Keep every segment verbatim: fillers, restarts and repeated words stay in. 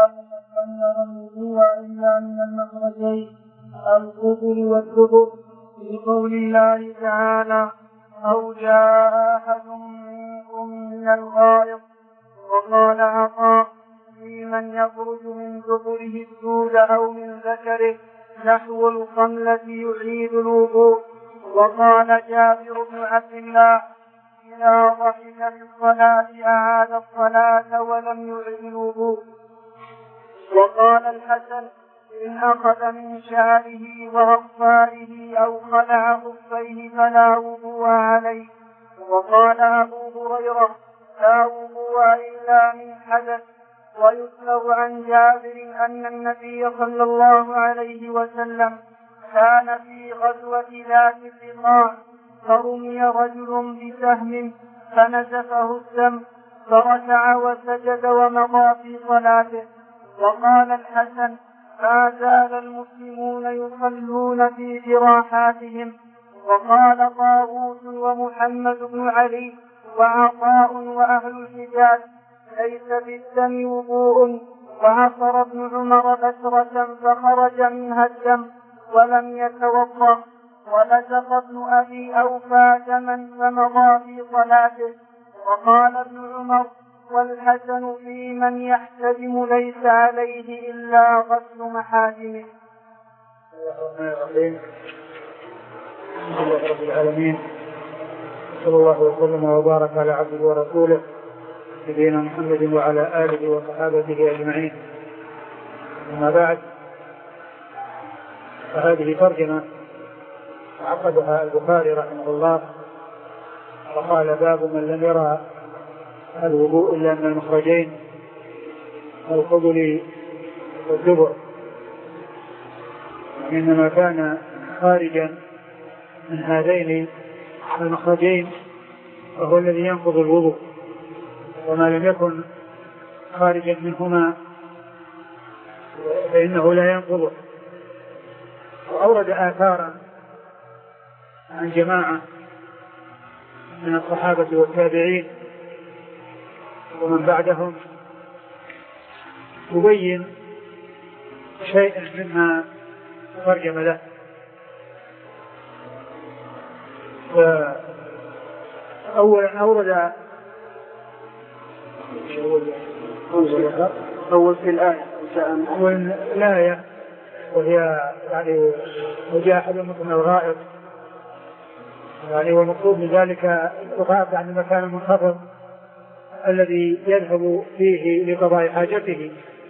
من يرى الوضوء إلا من المخرجين القبل والدبر بقول الله تعالى أو جاء أحد منكم من الغائط. وقال عطاء في من يخرج من دبره الدود أو من ذكره نحو القملة يعيد الوضوء. وقال جابر بن عبد الله إذا ضحك في الصلاة أعاد الصلاة ولم يعد الوضوء. وقال الحسن إن أخذ من شعره وأظفاره أو خلع خفيه فلا وضوء عليه. وقال أبو هريرة لا وضوء إلا من حدث. ويذكر عن جابر أن النبي صلى الله عليه وسلم كان في غزوة ذات الرقاع فرمي رجل بسهم فنزفه الدم فركع وسجد ومضى في صلاته. وقال الحسن ما زال المسلمون يصلون في جراحاتهم. وقال طاووس ومحمد بن علي وعطاء وأهل الحجاز ليس بالدم وضوء. وعصر ابن عمر بشرة فخرج منها الدم ولم يتوضأ. ولزق ابن أبي أوفى دما فمضى في صلاته. وقال ابن عمر والحسن في من يحتجم ليس عليه إلا غسل محاجمه. الحمد لله رب العالمين صلى الله وسلم وبارك على عبده ورسوله نبينا محمد وعلى آله وصحابته أجمعين. أما بعد فهذه ترجمة عقدها البخاري رحمه الله وقال باب من لم يرى الوضوء إلا من المخرجين القبل والدبر، إنما كان خارجا من هذين المخرجين وهو الذي ينقض الوضوء، وما لم يكن خارجا منهما فإنه لا ينقضه. وأورد آثارا عن جماعة من الصحابة والتابعين ومن بعدهم تبين شيئا مما ترجم له. فأولا أورد أول في الآية أول الآية وهي يعني وجاء أحد منكم الغائط، يعني والمقصود من ذلك الغائط عن المكان المنخفض الذي يذهب فيه لقضاء حاجته،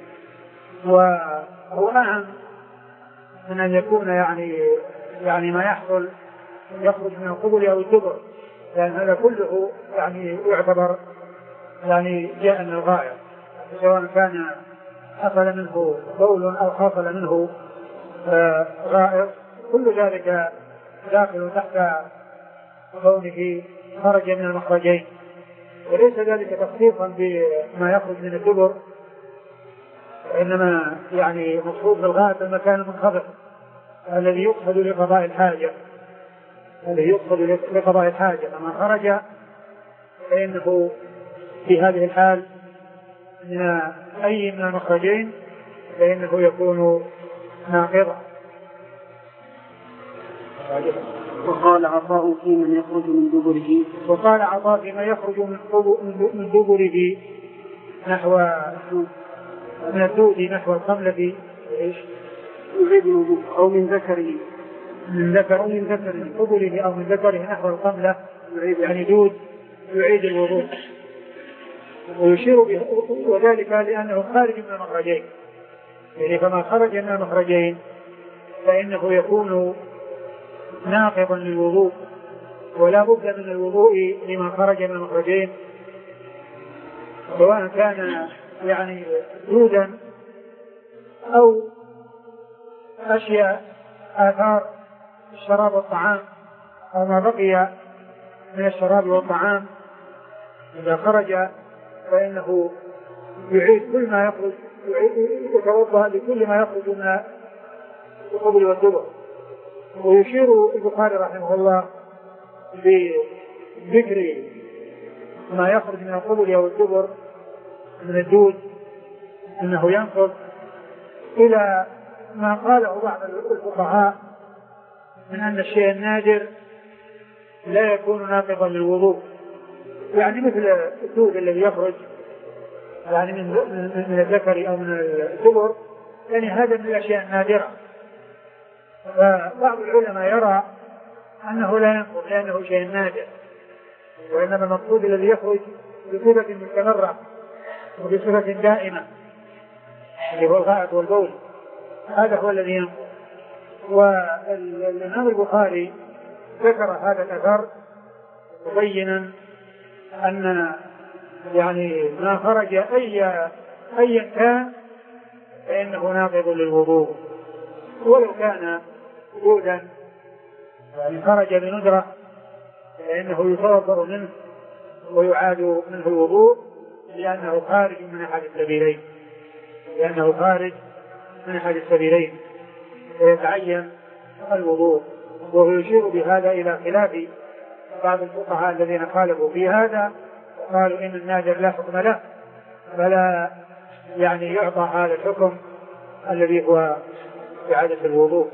وهو أهم من أن يكون يعني يعني ما يحصل يخرج من القبل أو الدبر، لأن هذا كله يعني يعتبر يعني جاء من الغائط، سواء كان حصل منه بول أو حصل منه آه غائط، كل ذلك داخل تحت كونه خرج من المخرجين. وليس ذلك تخصيصا بما يخرج من الدبر، إنما يعني مقصود بالغائط المكان المنخفض الذي يقصد لقضاء الحاجة الذي يقصد لقضاء الحاجة فما خرج فإنه في هذه الحال من أي من المخرجين فإنه يكون ناقضا. وقال عطاء في من يخرج من دبره وقال عطاء فيما يخرج من دبره نحو من الدود نحو القملة يعيد الوضوء أو من ذكره من ذكر أو من ذكره قبله أو من ذكره نحو القملة يعني دود يعيد الوضوء. ويشير به وذلك لأنه خارج من المخرجين، يعني فما خرج من المخرجين فإنه يكون ناقضا للوضوء، ولا بد من الوضوء لما خرج من المخرجين، سواء كان يعني دودا أو أشياء آثار الشراب والطعام أو ما بقي من الشراب والطعام. إذا خرج فإنه يعيد كل ما يخرج، يتوضأ لكل ما يخرج من القبل والدبر. ويشير البخاري رحمه الله بذكر ما يخرج من القبل والدبر من الدود أنه ينقض إلى ما قاله بعض الفقهاء من أن الشيء النادر لا يكون ناقضا للوضوء، يعني مثل الثوب الذي يخرج يعني من من الذكر أو من الدبر، يعني هذا من الأشياء النادرة. فبعض العلماء يرى أنه لا ينقض لأنه شيء نادر، وإنما المقصود الذي يخرج بصفة مستمرة وبصفة دائمة اللي هو الغائط والبول، هذا هو الذي ينقض. والإمام البخاري ذكر هذا الأثر مبينا أن يعني ما خرج أي أي كان فإنه ناقض للوضوء، ولو كان وجودا يعني خرج بندرة فإنه يتوضأ منه ويعاد منه الوضوء، لأنه خارج من أحد السبيلين لأنه خارج من أحد السبيلين فيتعين الوضوء. وهو يشير بهذا إلى خلاف بعض الفقهاء الذين خالفوا في هذا وقالوا إن النادر لا حكم له، فلا يعني يعطى هذا الحكم الذي هو إعادة الوضوء.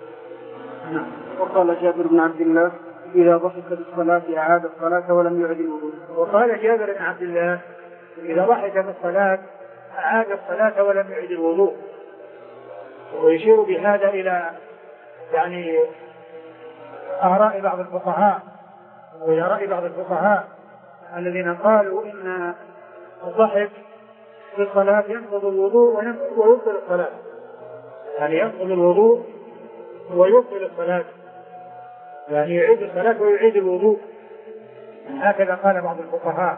وقال جابر بن عبد الله إذا ضحك بالصلاة أعاد الصلاة ولم يعد الوضوء. وقال جابر بن عبد الله إذا ضحك بالصلاة أعاد الصلاة ولم يعد الوضوء، ويشير بهذا إلى يعني آراء بعض الفقهاء وإلى رأي بعض الفقهاء الذين قالوا إن الضحك في الصلاة ينقض الوضوء ويبطل الصلاة، يعني ينقض الوضوء ويبطل الصلاة، يعني يعيد الصلاة ويعيد الوضوء، هكذا قال بعض الفقهاء.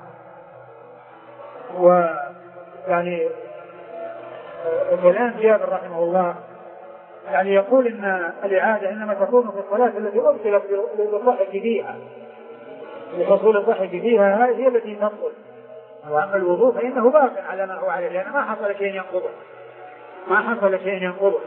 ويعني كلام جابر رحمه الله يعني يقول إن الإعادة إنما تكون في الصلاة التي أبطلت للضحك فيها، لحصول الضحك فيها هذه التي تنقض، وأما الوضوء فإنه باق على ما هو عليه لأن ما حصل شيء ينقضه ما حصل شيء ينقضه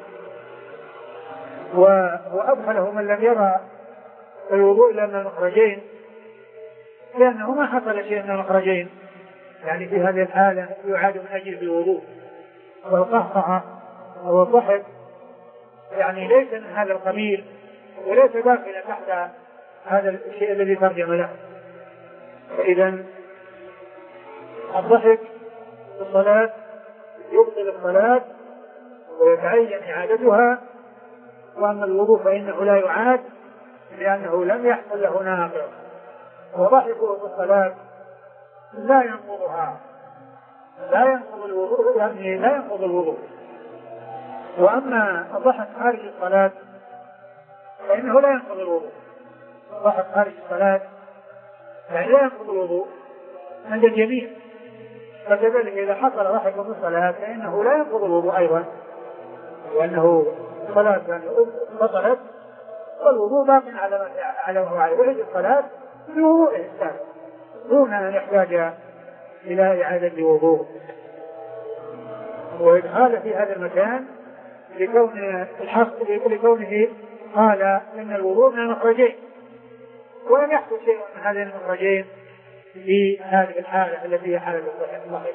وأدخله من لم يرى الوضوء إلا من المخرجين، لأنه ما حصل شيء من المخرجين، يعني في هذه الحالة يعاد من أجل الوضوء. والقهقه أو الضحك يعني ليس من هذا القبيل وليس داخلا تحت هذا الشيء الذي ترجم له. فإذا الضحك في الصلاة يبطل الصلاة ويتعين إعادتها، وأما الوضوء فإنه لا يعاد لأنه لم يحصل له ناقض، وضحكه في الصلاة لا ينقضها لا ينقض الوضوء يعني لا ينقض الوضوء. وأما الضحك خارج الصلاة فإنه لا ينقض الوضوء. الضحك خارج الصلاة يعني لا ينقض الوضوء عند الجميع، فكذلك إذا حصل ضحك في الصلاة فإنه لا ينقض الوضوء أيضا، لأنه الصلاة يعني بطلت والوضوء باق على على ما هو عليه، وعيد الصلاة بوضوء الإنسان دون أن يحتاج إلى إعادة وضوء. وإدخال في هذا المكان لكون الحق لكونه قال إن الوضوء من المخرجين، ولم يحصل شيء من هذين المخرجين في هذه الحالة التي هي حالة الضحك.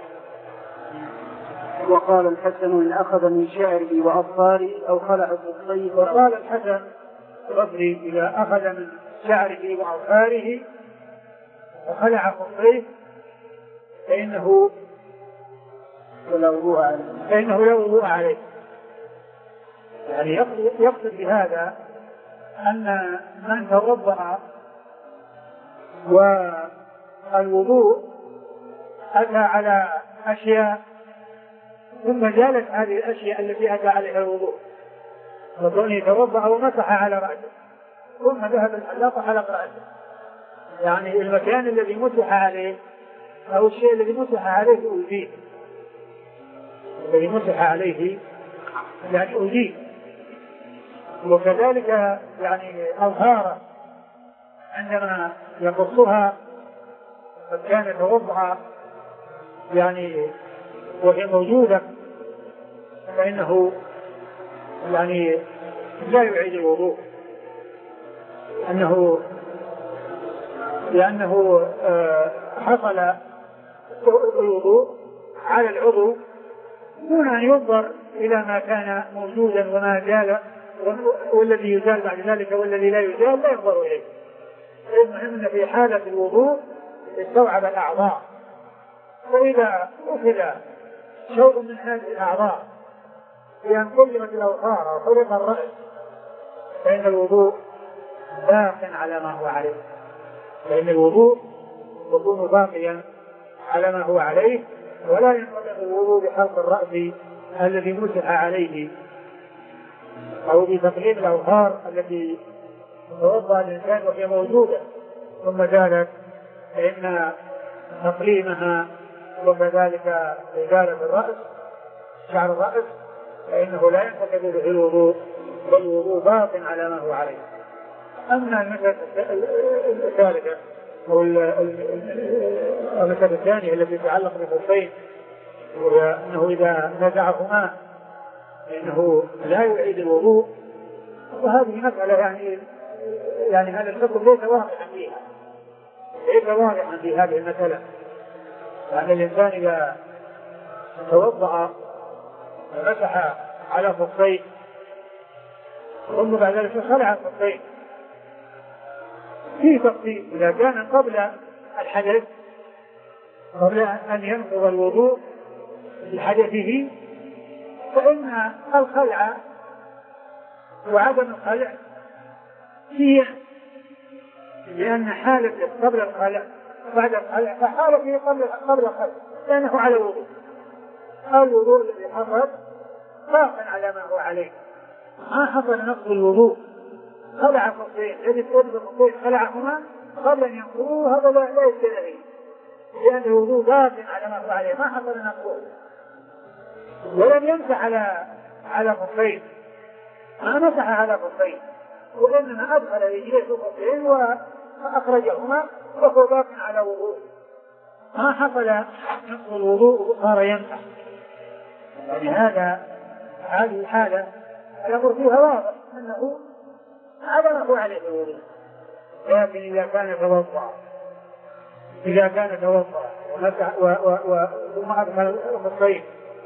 وقال الحسن إن أخذ من شعره وأظفاره أو خلع خفيه. وقال الحسن البصري إذا أخذ من شعره وأظفاره وخلع خفيه فإنه لا وضوء عليه فإنه لا وضوء عليه. يعني يقصد بهذا أن من توضأ والوضوء أتى على أشياء ثم زالت هذه الأشياء التي أتى عليها الوضوء، وكونه توضأ ومسح على رأسه ثم ذهب الحلاق حلق رأسه، يعني المكان الذي مسح عليه أو الشيء الذي مسح عليه أزيل الذي مسح عليه يعني أزيل. وكذلك يعني أظهاره عندما يقصها قد كان توضأ يعني وهي موجودة فإنه يعني لا يعيد الوضوء، أنه لأنه حصل الوضوء على العضو دون أن ينظر إلى ما كان موجودا وما زال والذي يزال بعد ذلك والذي لا يزال لا ينظر إليه. المهم أن في حالة الوضوء استوعب الأعضاء، وإذا أخذ شيء من هذه الأعضاء بأن كلمت الأوتار أو خلق الرأس فإن الوضوء باق على ما هو عليه، فإن الوضوء يكون باقيا على ما هو عليه، ولا ينطبق الوضوء بحلق الرأس الذي مسح عليه أو بتقليم الأوتار التي توضأ الإنسان وهي موجودة ثم زالت، فإن تقليمها وكذلك إزالة الرأس شعر الرأس فإنه لا ينتقد به الوضوء، والوضوء باق على ما هو عليه. أما المسألة الثالثة أو المسألة الثانية التي تتعلق بالخفين وهي أنه إذا نزعهما فإنه لا يعيد الوضوء، وهذه مسألة يعني يعني هذا الحكم ليس واضحا فيها، ليس واضحا في هذه المسألة. لأن الإنسان إذا توضأ ومسح على خفين ثم بعد ذلك خلع الخفين في تفصيل، إذا كان قبل الحدث قبل أن ينقض الوضوء بحدثه فإن الخلع وعدم الخلع هي لأن حالة قبل الخلع بعد الخلع فحالته قبل قبل الخلع لأنه على الوضوء، الوضوء الذي حصل باق على ما هو عليه، ما حصل نقض الوضوء خلع الخفين الذي تقول الخفين خلعهما قبل أن ينقضوه، هذا لا يستدعي لأن الوضوء باق على ما هو عليه ما حصل نقضه. ولم يمسح على على خفين، ما مسح على خفين وإنما أدخل رجليه في الخفين وأخرجهما وهو باق على وضوء، ما حصل نقض الوضوء صار يمسح. يعني هذا هذه الحالة الأمر فيها واضح أنه عدمه عليه الوضوء. لكن إذا كان توضأ إذا كان توضأ ومسح ثم أدخل الخفين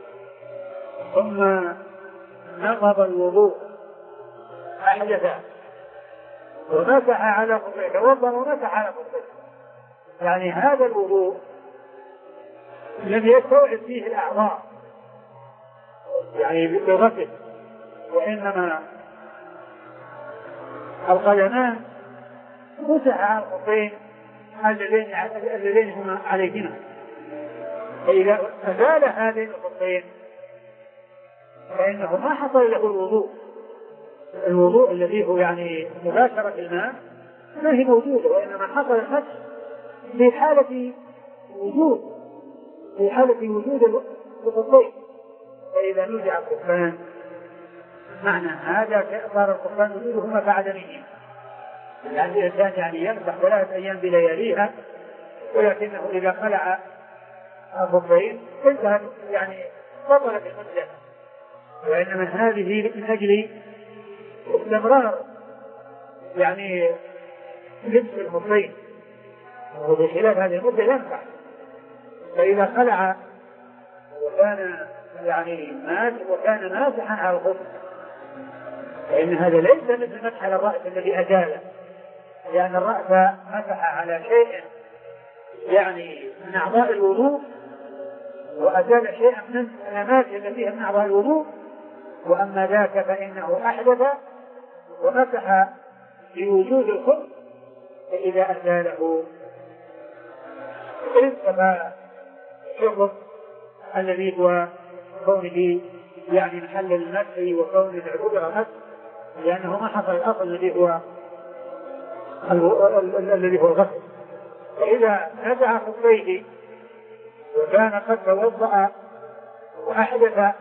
ثم نقض الوضوء أحدث ومسح على خفيه، توضأ ومسح على خفيه، يعني هذا الوضوء لم يستوعب فيه الأعضاء يعني بالغسل، وإنما القدمان مسح على الخفين اللذين اللذين هما عليهما، فإذا أزال هذين الخفين فإنه ما حصل له الوضوء. الوضوء الذي هو يعني مباشرة الماء ما هي موجودة، وإنما حصل المسح في حالة وجود في حالة وجود الخفين. فإذا نزع الخفان معنى هذا صار الخفان وجودهما كعدمهما، يعني الإنسان يعني يمسح ثلاثة أيام بلياليها، ولكنه إذا خلع الخفين انتهت يعني بطلت المدة، وإنما هذه من أجل استمرار يعني لبس الخفين، وبخلاف هذه المدة ينفع. فإذا خلع وكان يعني مات وكان ماسحا على الخف فإن هذا ليس مثل مسح على الرأس الذي أزاله، لأن الرأس مسح على شيء يعني من أعضاء الوضوء وأزال شيئا من الأماكن التي فيها من أعضاء الوضوء، وأما ذاك فإنه أحدث ومسح بوجود الخف، فإذا أزاله انتفى الشغل الذي هو كونه يعني محل المسح وكون العبودة مسح، لأنه ما حصل الأصل الذي هو الذي هو الغسل. فإذا نزع خفيه وكان قد توضأ وأحدث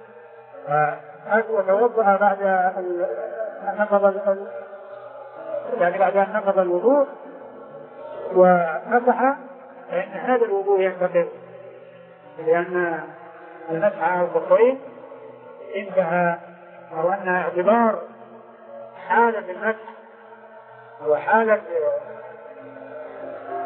وتوضأ بعد أن نقض يعني بعد أن نقض الوضوء ومسح، فإن هذا الوضوء ينتقض، لأن المسح على الخفين انتهى، أو أن اعتبار حالة المسح وحالة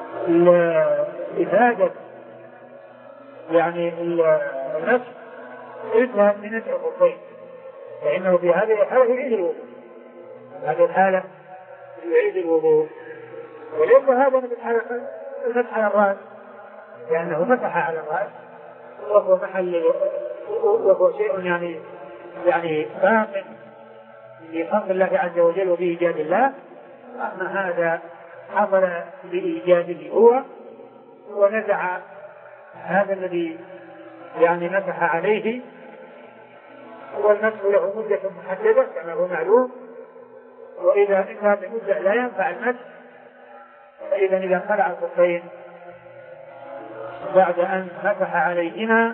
إفادة يعني المسح انتهى من نزع الخفين، فإنه في هذه الحالة يعيد الوضوء، هذه الحالة يعيد الوضوء. وليس هذا من المسح على الرأس، لأنه مسح على الرأس وهو محل وهو شيء يعني يعني باق في خلق الله عز وجل وبإيجاد الله. أما هذا حصل بإيجاده هو ونزع هذا الذي يعني مسح عليه، والمسح له مدة محددة كما هو معلوم، وإذا انتهى بمدة لا ينفع المسح. فإذا إذا خلع الخفين بعد أن مسح عليهما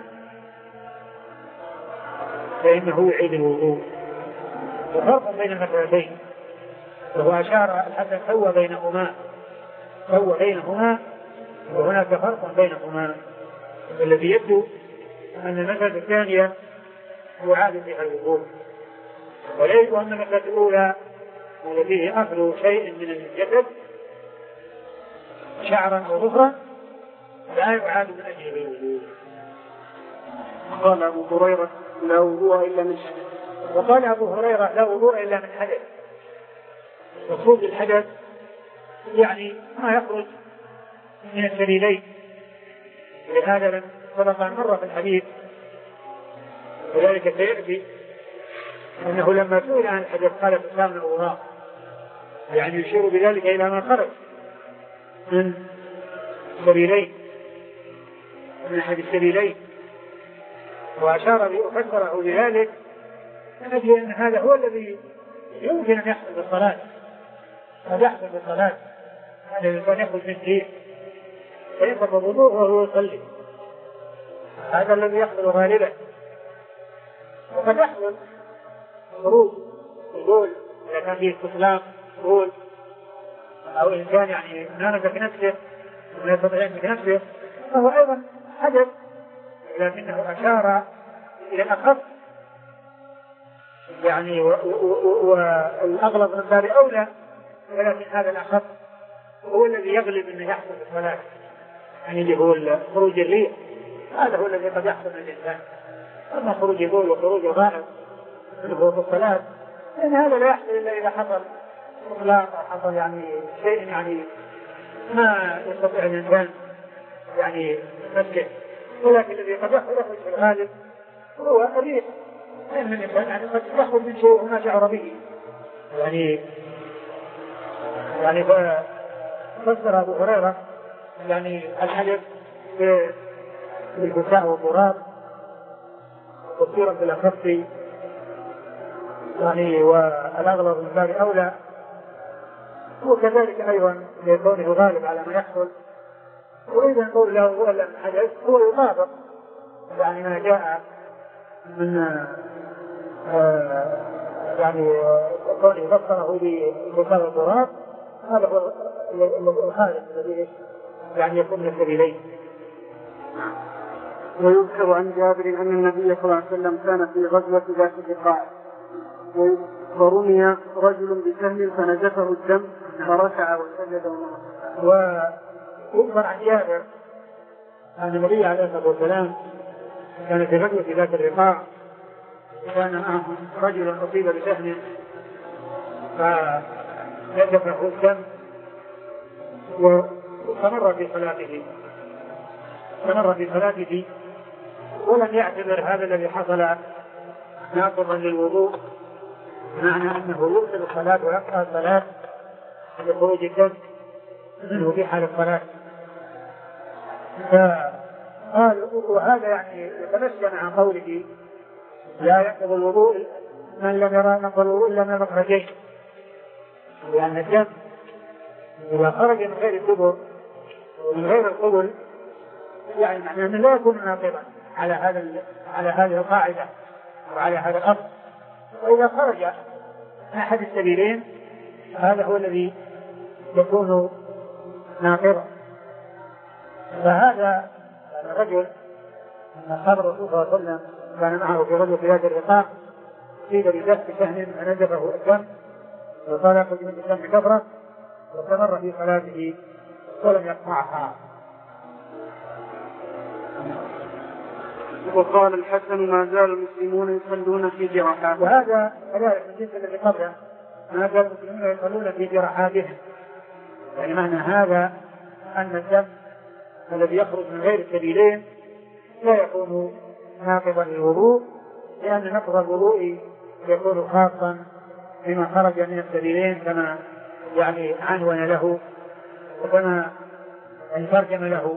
فإنه يعيد الوضوء. وفرق بين المسألتين، وهو أشار حتى سوى بينهما سوى بينهما وهناك فرق بينهما. الذي يبدو أن المسألة الثانية يعاد فيها الوضوء، وليس أن المسألة الأولى التي أخذ شيء من الجسد شعرا أو ظفرا لا يعاد من أجل الوضوء. قال أبو هريرة لا وضوء إلا من حدث. وقال أبو هريرة لا وضوء إلا من حدث. مقصود الحدث يعني ما يخرج من السبيلين، لهذا لم سبق أن مر في الحديث وذلك سيأتي أنه لما سئل عن الحدث قال بسام الوضاء، يعني يشير بذلك إلى ما خرج من سبيلين من أحد السبيلين، وأشار وفسره بذلك من أجل أن هذا هو الذي يمكن أن يحصل بالصلاة، قد يحصل بالصلاة هذا الإنسان يخرج من فيه فيقضى الوضوء وهو يصلي، هذا الذي يحصل غالبا. وقد يحصل خروج البول إذا كان فيه استسلام بول، أو إنسان يعني نامت في نفسه ولا يستطيع في نفسه فهو أيضا حدث، لكنه أشار إلى الأخف يعني والأغلب من باب أولى، ولكن هذا الأخف هو الذي يغلب أنه يحصل في الصلاة، يعني اللي هو خروج الريح هذا هو الذي قد يحصل من الإنسان. أما خروج البول وخروج الغائط اللي هو في الصلاة لأن هذا لا يحصل إلا إذا حصل إطلاق أو حصل يعني شيء يعني ما يستطيع الإنسان يعني مسكه، ولكن الذي قد يخرج في الغالب هو الريح، لأن الإنسان يعني قد يخرج من شيء وما شعر به يعني يعني فسر أبو هريرة يعني الحدث بالبكاء والضراب وصورة بالأخف يعني والأغلب من باب أولى، وكذلك أيضا لكونه غالب على ما يحصل. وإذا نقول له هو لم حدث هو يطابق يعني ما جاء من آه يعني كونه فسره ببكاء والضراب، هذا هو الخالد الذي يعني يكون من السبيلين. ويذكر عن جابر أن النبي صلى الله عليه وسلم كان في غزوة ذات الرقاع ورمي رجل بسهم فنزفه الدم فركع وسجد ومرض. ويذكر عن جابر أن النبي عليه الصلاة والسلام كان في غزوة ذات الرقاع كان معه رجل أصيب بسهم فنزفه الدم واستمر في صلاته استمر في صلاته ولم يعتبر هذا الذي حصل ناقضا للوضوء، معنى أنه يبطل الصلاة ويقطع الصلاة لخروج الدم منه في حال الصلاة. فقال وهذا يعني يتمشى مع قوله لا ينقض الوضوء من لم يرى نقض الوضوء إلا من المخرجين، لأن الدم إذا خرج من غير الدبر ومن غير القبل يعني معناه أنه لا يكون ناقضا على هذا على هذه القاعدة وعلى هذا الأصل. وإذا خرج من أحد السبيلين هذا هو الذي يكون ناقضا. فهذا الرجل من خبر الرسول صلى الله عليه وسلم كان معه في غزوة ذات الرقاع أصيب بدفع سهم فنزفه الدم وصار يخرج من الدم كثرة واستمر في صلاته ولم يقطعها. وقال الحسن ما زال المسلمون يصلون في جراحات. وهذا كذلك من جنس الذي قبله، ما زال المسلمون يصلون في جراحاتهم، يعني معنى هذا أن الدم الذي يخرج من غير السبيلين لا يكون ناقضا للوضوء، لأن نقض الوضوء يكون خاصا بما خرج من السبيلين كما يعني عنون له وكما ترجم له.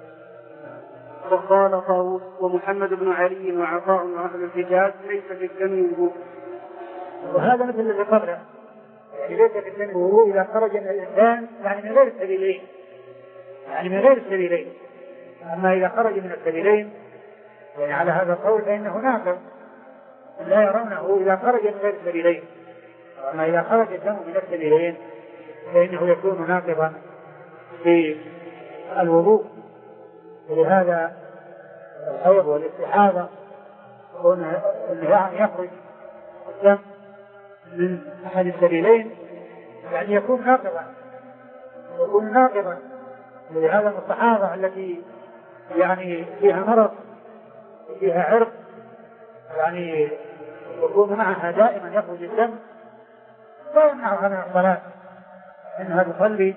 وقال طاووس ومحمد بن علي وعطاء وأهل الحجاز ليس في الدم وضوء. وهذا مثل الذي قبله، يعني ليس في الدم وضوء إذا خرج من الإنسان يعني من غير السبيلين، يعني من غير السبيلين. أما إذا خرج من السبيلين يعني على هذا القول فإنه ناقض، لا يرونه إذا خرج من غير السبيلين. أما إذا خرج الدم من السبيلين فإنه يكون ناقضا في الوضوء. ولهذا الحيض والاستحاضة يعني يخرج الدم من أحد السبيلين يعني يكون ناقضا يكون ناقضا ولهذا المستحاضة التي يعني فيها مرض فيها عرق يعني يكون معها دائما يخرج الدم لا يمنعها من الصلاة، إنها تصلي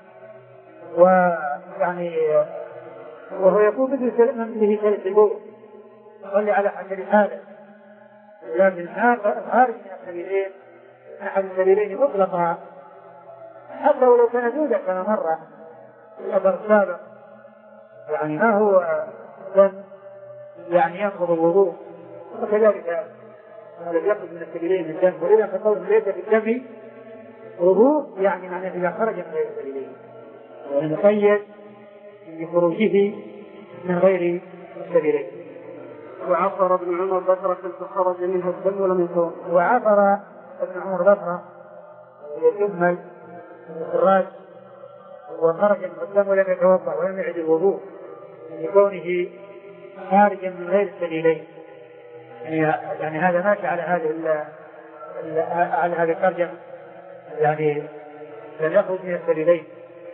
ويعني وهو يكون مثل من ثلاث البول يصلي على حسب حاله. لكن خارج من السبيلين أحد السبيلين مطلقا حتى ولو كان جودا كما مر في الأثر السابق، يعني ما هو دم يعني ينقض الوضوء، وكذلك الذي يخرج من السبيلين الدم. وإذا فقول ليس في الدم وضوء يعني معناه إذا خرج من غير السبيلين، ومقيد بخروجه من غير السبيلين. وعصر ابن عمر بصرة فخرج منها الدم ولم يتوضأ. وعصر ابن عمر بصرة يكمل الخراج وخرج من الدم ولم يتوضأ ولم يعد الوضوء لكونه خارجا من غير السبيلين. يعني هذا ماشي على هذه على هذه الترجمة، يعني لم يخرج من السبيلين.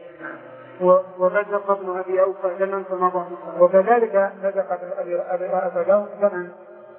وبزق ابن أبي أوفى دما فمضى. وكذلك بزق ابن أبي أوفى دما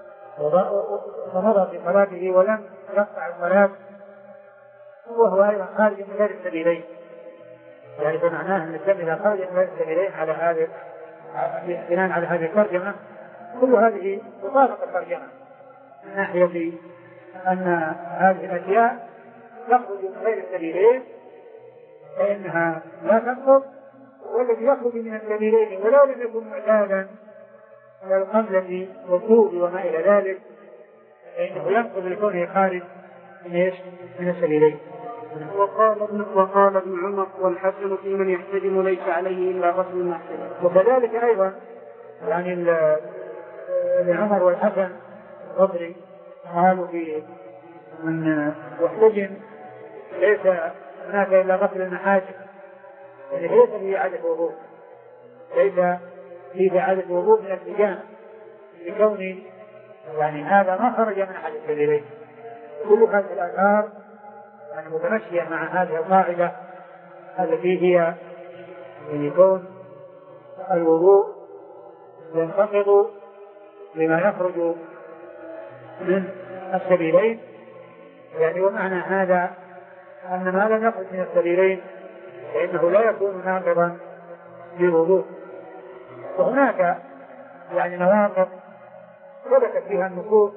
فمضى في صلاته ولم يقطع الصلاة وهو أيضا خارج من غير السبيلين. يعني بمعناه أن الدم إذا خرج من غير السبيلين على هذه بناء على هذه الترجمة كل هذه تطابق الترجمة من ناحية أن هذه الأشياء تخرج من غير السبيلين فإنها لا تنقض، والذي يخرج من السبيلين ولو لم يكن معتادا على القملة والطوب وما إلى ذلك فإنه ينقض لكونه خارج من من السبيلين. وقال ابن وقال ابن عمر والحسن في من يحتجم ليس عليه إلا غسل المحتجم. وكذلك أيضا يعني ابن عمر والحسن البصري قالوا في من يحتجم ليس هناك إلا غسل المحاجم، يعني ليس في إعادة وضوء، ليس في إعادة وضوء من الحجام لكون يعني هذا ما خرج من أحد السبيلين. كل هذه الآثار يعني متمشية مع هذه القاعدة التي هي أن يكون الوضوء ينتقض بما يخرج من السبيلين، يعني ومعنى هذا أن ما لم يخرج من السبيلين فإنه لا يكون ناقضا للوضوء. وهناك يعني نواقض ثبتت فيها النصوص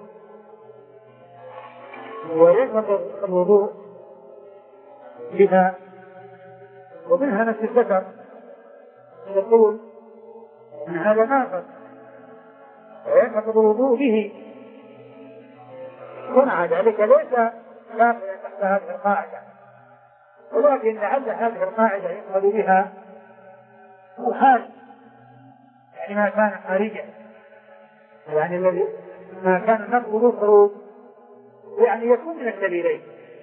وينتقض الوضوء بها، ومنها نفس الذكر يقول أن هذا ناقض وينتقض الوضوء به، ومع ذلك ليس داخلا تحت هذه القاعدة، ولكن لعل هذه القاعدة يقصد بها الخارج، يعني ما كان خارجا، يعني الذي ما كان نقض الخروج يعني يكون من السبيلين.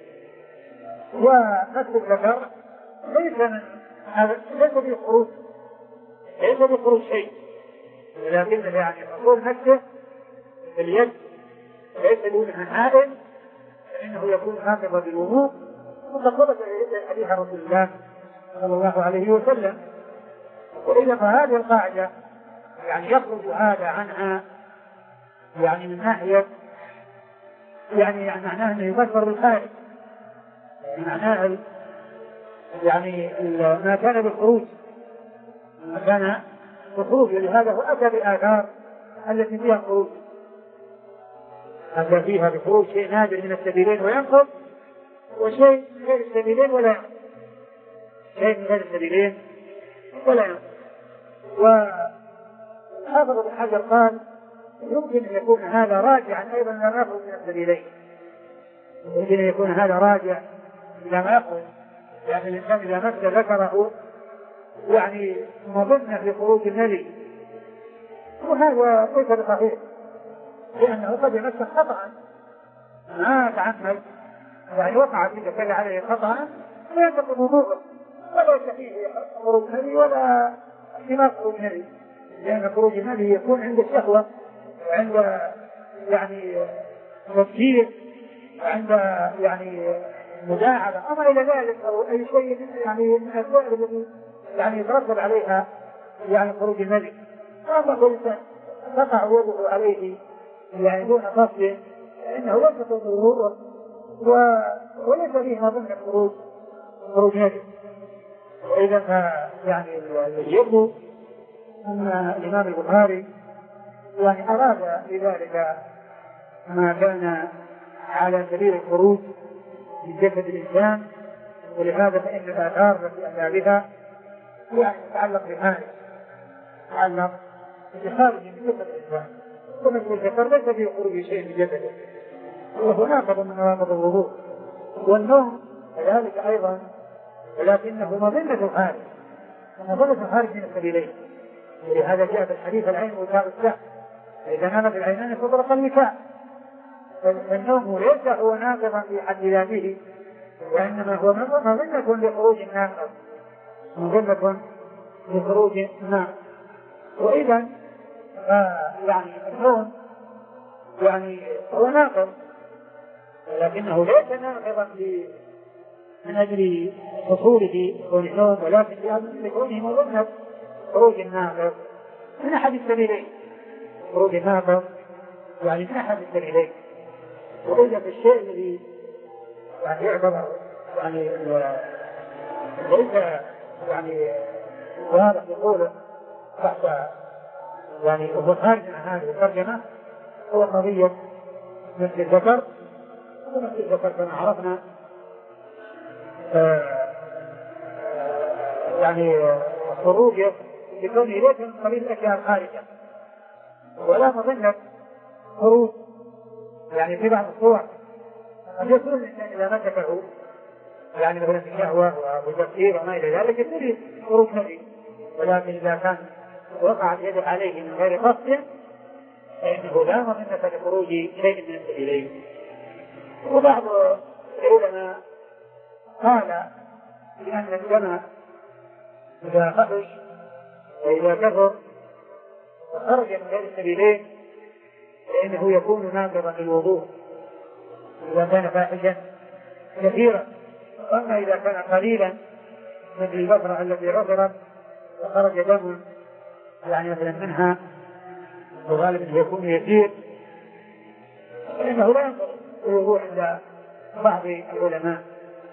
ونفس الذكر ليس من ليس بالخروج ليس بالخروج شيء، ولكن يعني حصول نفسه في اليد ليس دونها حائل فإنه يكون ناقضا بالوضوء، وقد ثبت حديث رسول الله صلى الله عليه وسلم. وإذا فهذه القاعدة يعني يخرج هذا عنها يعني من ناحية يعني يعني معناه أنه يبشر بالخارج، معناه يعني ما كان بالخروج، ما كان بالخروج، ولهذا هو أتى بالآثار التي فيها خروج، أتى فيها بخروج شيء نادر من السبيلين وينقض، وشيء من غير السبيلين ولا ينقض، شيء من غير السبيلين ولا ينقض. وحافظ ابن حجر قال يمكن أن يكون هذا راجعا أيضا إلى ما يخرج من السبيلين، يمكن أن يكون هذا راجع إلى ما يخرج، يعني الإنسان إذا مس ذكره يعني مظنة في خروج النبي، وهذا ليس بصحيح، لأنه قد يمس خطأ ما تعمد، يعني وقع في ذكر عليه خطأ فينتقض وضوءه وليس فيه خروج النبي ولا احتمال خروج النبي، لأن خروج النبي يكون عند الشهوة وعند يعني تفكير وعند يعني مداعبة، أما إلى ذلك أو أي شيء يعني من الأسباب التي يعني يترتب عليها يعني خروج النبي، أما كل تقع يده عليه يعني دون قصد فإنه ينتقض وضوءه وليس فيه مظنة خروج خروج نبي. وإذا يعني يبدو أن الإمام البخاري يعني أراد بذلك ما كان على سبيل الخروج من جسد الإنسان، ولهذا فإن الآثار التي أتى بها يعني تتعلق بخارج، تتعلق بخارج من جسد الإنسان، ومثل الذكر ليس فيه خروج شيء من جسده، وهو ناقض من نواقض الوضوء، والنوم كذلك أيضا، ولكنه مظنة الخارج، مظنة الخارج من السبيلين، ولهذا جاء في الحديث العين وكاء السهم، فإذا نامت العينان فطرق الوكاء، فالنوم ليس هو ناقضا في حد ذاته، وإنما هو مظنة لخروج الناقض، مظنة لخروج الناقض. وإذا يعني النوم يعني هو ناقض، ولكنه ليس ناقضا من أجل حصوله والنوم، ولكن لكونه مظنة خروج الناقض من أحد السبيلين، خروج الناقض يعني من أحد السبيلين. وإذا في الشيء الذي يعني يعتبر يعني ليس يعني واضح يقوله تحت يعني هو خارج عن هذه الترجمة، هو قضية مثل الذكر، ومثل الذكر كما عرفنا آه يعني خروجه بكونه ليس من قبيل الأشياء الخارجة، ولا مظنة خروج يعني في بعض الصور قد يكون الإنسان إذا مسكه يعني مثلا بشهوة وتفكير وما إلى ذلك يصير خروج نبي، ولكن إذا كان وقعت يده عليه من غير قصد فإنه لا مظنة لخروج شيء من السبيلين. وبعض العلماء قال بأن الدم إذا خرج وإذا كثر وخرج من غير السبيلين فإنه يكون ناقضا للوضوء إذا كان فاحشا كثيرا، أما إذا كان قليلا مثل البصرة التي عثرت وخرج دم يعني مثلا منها وغالبا يكون يسير فإنه لا ينقض الوضوء عند بعض العلماء.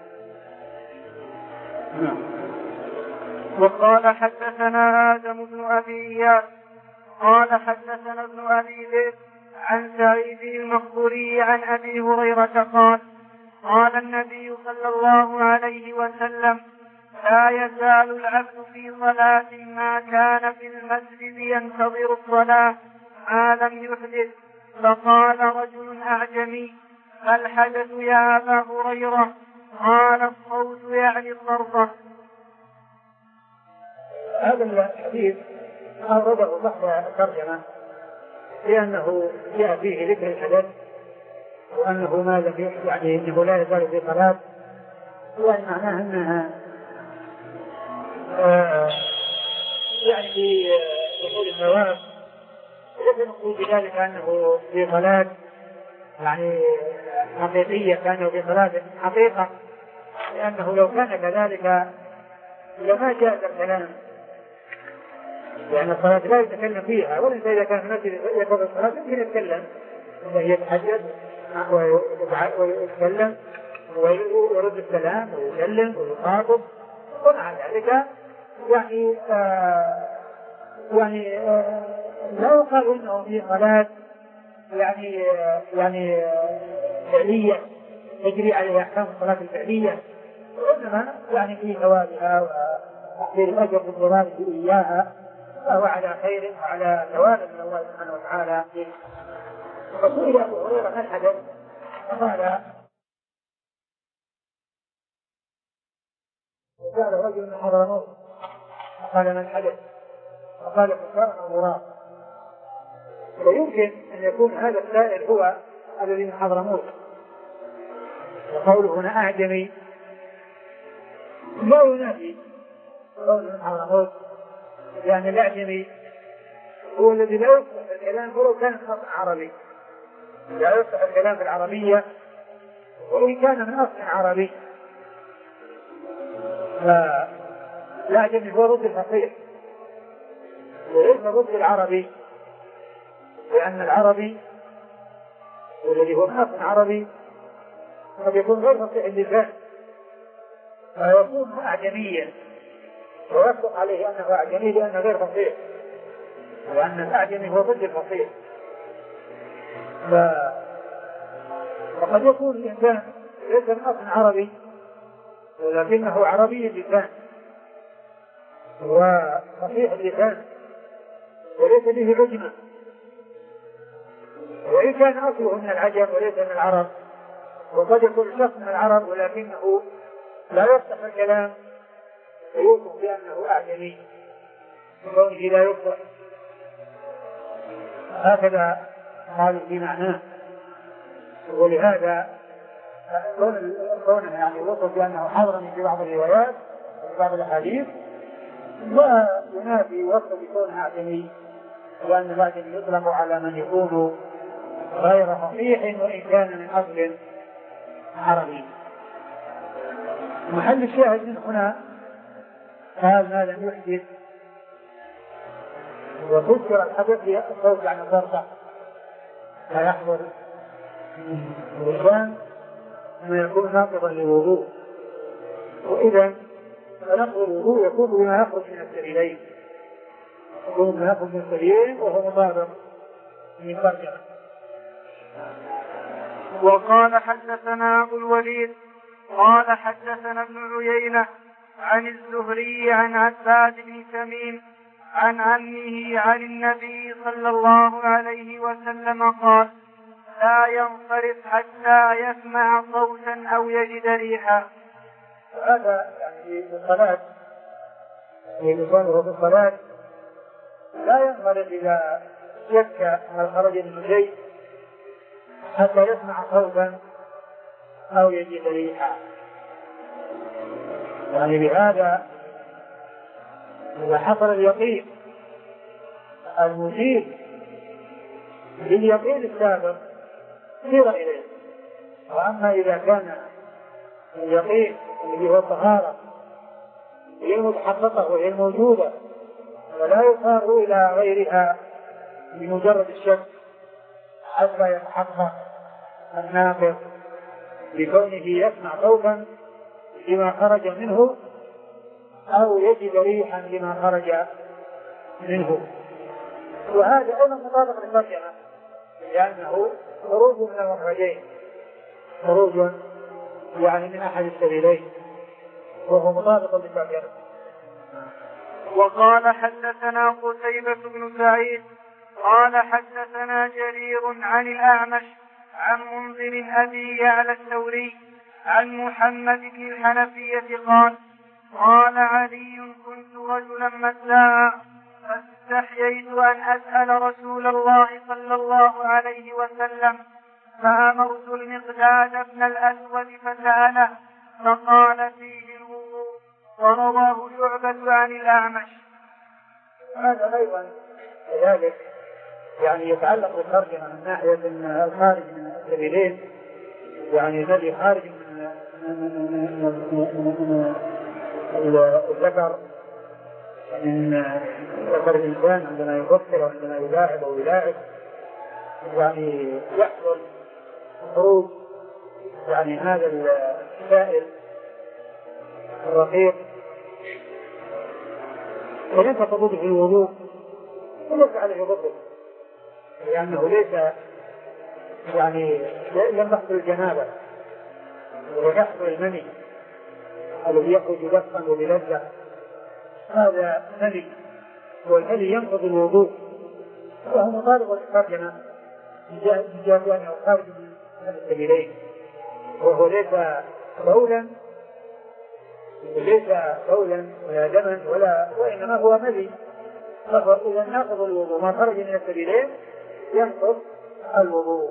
وقال حدثنا آدم بن أبي إياس قال حدثنا ابن أبي ذئب عن سعيد المقبوري عن أبي هريرة قال قال النبي صلى الله عليه وسلم لا يزال العبد في صلاة ما كان في المسجد ينتظر الصلاة ما لم يحدث. فقال رجل أعجمي الحدث يا أبا هريرة؟ قال الصوت يعني الضربة. هذا الحديث أورده بعض الترجمة لأنه جاء فيه ذكر الحدث وأنه ما لم يعني أنه لا يزال في صلاة، يعني معناه أنها آه يعني في دخول النواب ليس نقول بذلك أنه في صلاة يعني حقيقية، كأنه في صلاة حقيقة، لأنه لو كان كذلك لما جاء الكلام لأن الصلاة لا يتكلم فيها، والإنسان إذا كان في المسجد يقرأ الصلاة يمكن يتكلم، يتحدث ويتكلم ويرد السلام ويسلم ويخاطب، ومع ذلك يعني آه يعني آه لا يقال انه في صلاة يعني آه يعني آه فعلية تجري عليها احكام الصلاة الفعلية، وانما يعني في ثوابها وتحصيل الاجر بالضمان اياها، فهو على خير وعلى ثواب من الله سبحانه وتعالى. فسئل ابو هريرة ما الحدث؟ فقال وقال رجل من حضرموت، قال ما الحدث؟ فقال فكان غراب. ويمكن ان يكون هذا السائل هو الذي من حضرموت، وقوله هنا اعجمي لا ينافي قوله من حضرموت، يعني الاعجمي هو الذي لا يفتح الكلام ولو كان خطأ عربي، لا يفتح الكلام في العربية وإن كان من أصل عربي. فالأعجمي هو ضد الفصيح وليس ضد العربي، لأن العربي والذي هو من أصل عربي قد يكون غير فصيح اللسان فيكون أعجميا ويصدق عليه أنه أعجمي لأنه غير فصيح، وأن الأعجمي هو ضد الفصيح. ف... وقد يكون الإنسان ليس من أصل عربي ولكنه عربي اللسان وفصيح اللسان وليس به عجمة، وإن كان أصله من العجم وليس من العرب. وقد يكون الشخص من العرب ولكنه لا يفتح الكلام ويوصف بأنه أعجمي بكونه لا يفتح، هكذا قالوا في معناه. ولهذا كونه يعني وصف بأنه حضرني في بعض الروايات وفي بعض الأحاديث لا ينافي وصف بكونه أعجمي، لأن الأعجمي يطلق على من يكون غير فصيح وإن كان من أصل عربي. محل الشاهد من هنا قال ما لم يحدث، وفسر الحدث بالصوت عن الضربة لا يحضر الإنسان أن يكون ناقضا للوضوء، وإذا فنقض الوضوء يكون بما يخرج من السبيلين، يكون بما يخرج من السبيلين وهو مطابق من ترجمة. وقال حدثنا أبو الوليد قال حدثنا ابن عيينة عن الزهري عن عباد بن تميم عن عمه عن النبي صلى الله عليه وسلم قال لا ينصرف حتى يسمع صوتا أو يجد ريحا. هذا يعني في الصلاة يقوله في الصلاة لا ينصرف إذا شك هل خرج من شيء حتى يسمع صوتا أو يجد ريحا. يعني بهذا إذا حصل اليقين المفيد لليقين السابق سير إليه. وأما إذا كان اليقين الذي هو الطهارة هي المتحققة وهي الموجودة ولا يصار إلى غيرها بمجرد الشك حتى يتحقق الناقض بكونه يسمع صوتا لما خرج منه أو يجد ريحا لما خرج منه. وهذا أيضا مطابق للترجمة لأنه خروج من المخرجين، خروج يعني من أحد السبيلين وهو مطابق للترجمة. وقال حدثنا قتيبة بن سعيد قال حدثنا جرير عن الأعمش عن منذر أبي يعلى الثوري عن محمد بن الحنفية قال قال علي كنت رجلا مزاعا فاستحييت أن أسأل رسول الله صلى الله عليه وسلم فأمرت المقداد بن الأسود فسأله فقال فيه الوضوء ورواه شعبة عن الأعمش. هذا أيضا كذلك يعني يتعلق بالترجمة من ناحية أن الخارج من السبيلين يعني الذي خارج من الذكر من ذكر الإنسان عندما يفكر وعندما يلاعب أو يلاعب يعني يحصل خروج يعني هذا السائل الرقيق، وليس تضر في الوضوء وليس عليه ضر، لأنه ليس يعني لم يحصل الجنابة ويحصل المني الذي يخرج دفقا وبلذة، هذا مني، والمني ينقض الوضوء، وهو مطالب الترجمة من جهة أنه خارج من السبيلين، وهو ليس بولا ليس بولا ولا دما ولا، وإنما هو مذي، فهو إذا ناقض الوضوء ما خرج من السبيلين ينقض الوضوء.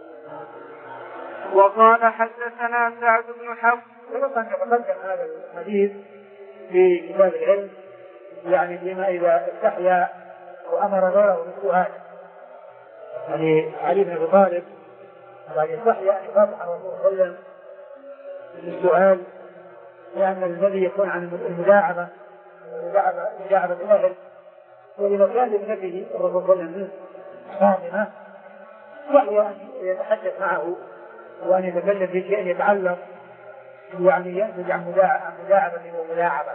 وقال حدثنا سعد بن حفص. سبق أن يتقدم هذا الحديث في كتاب العلم، يعني بما إذا استحيا وأمر غيره بالسؤال، يعني علي بن أبي طالب بعد استحيا أن يفتح الرسول صلى الله عليه وسلم بالسؤال، لأن الذي يكون عن المداعبة مداعبة الأهل، ولما كان لابنته الرسول صلى الله عليه وسلم فاطمة استحيا أن يتحدث معه وأن يتكلم في شيء يتعلق يعني ينتج عن مداعبة وملاعبة،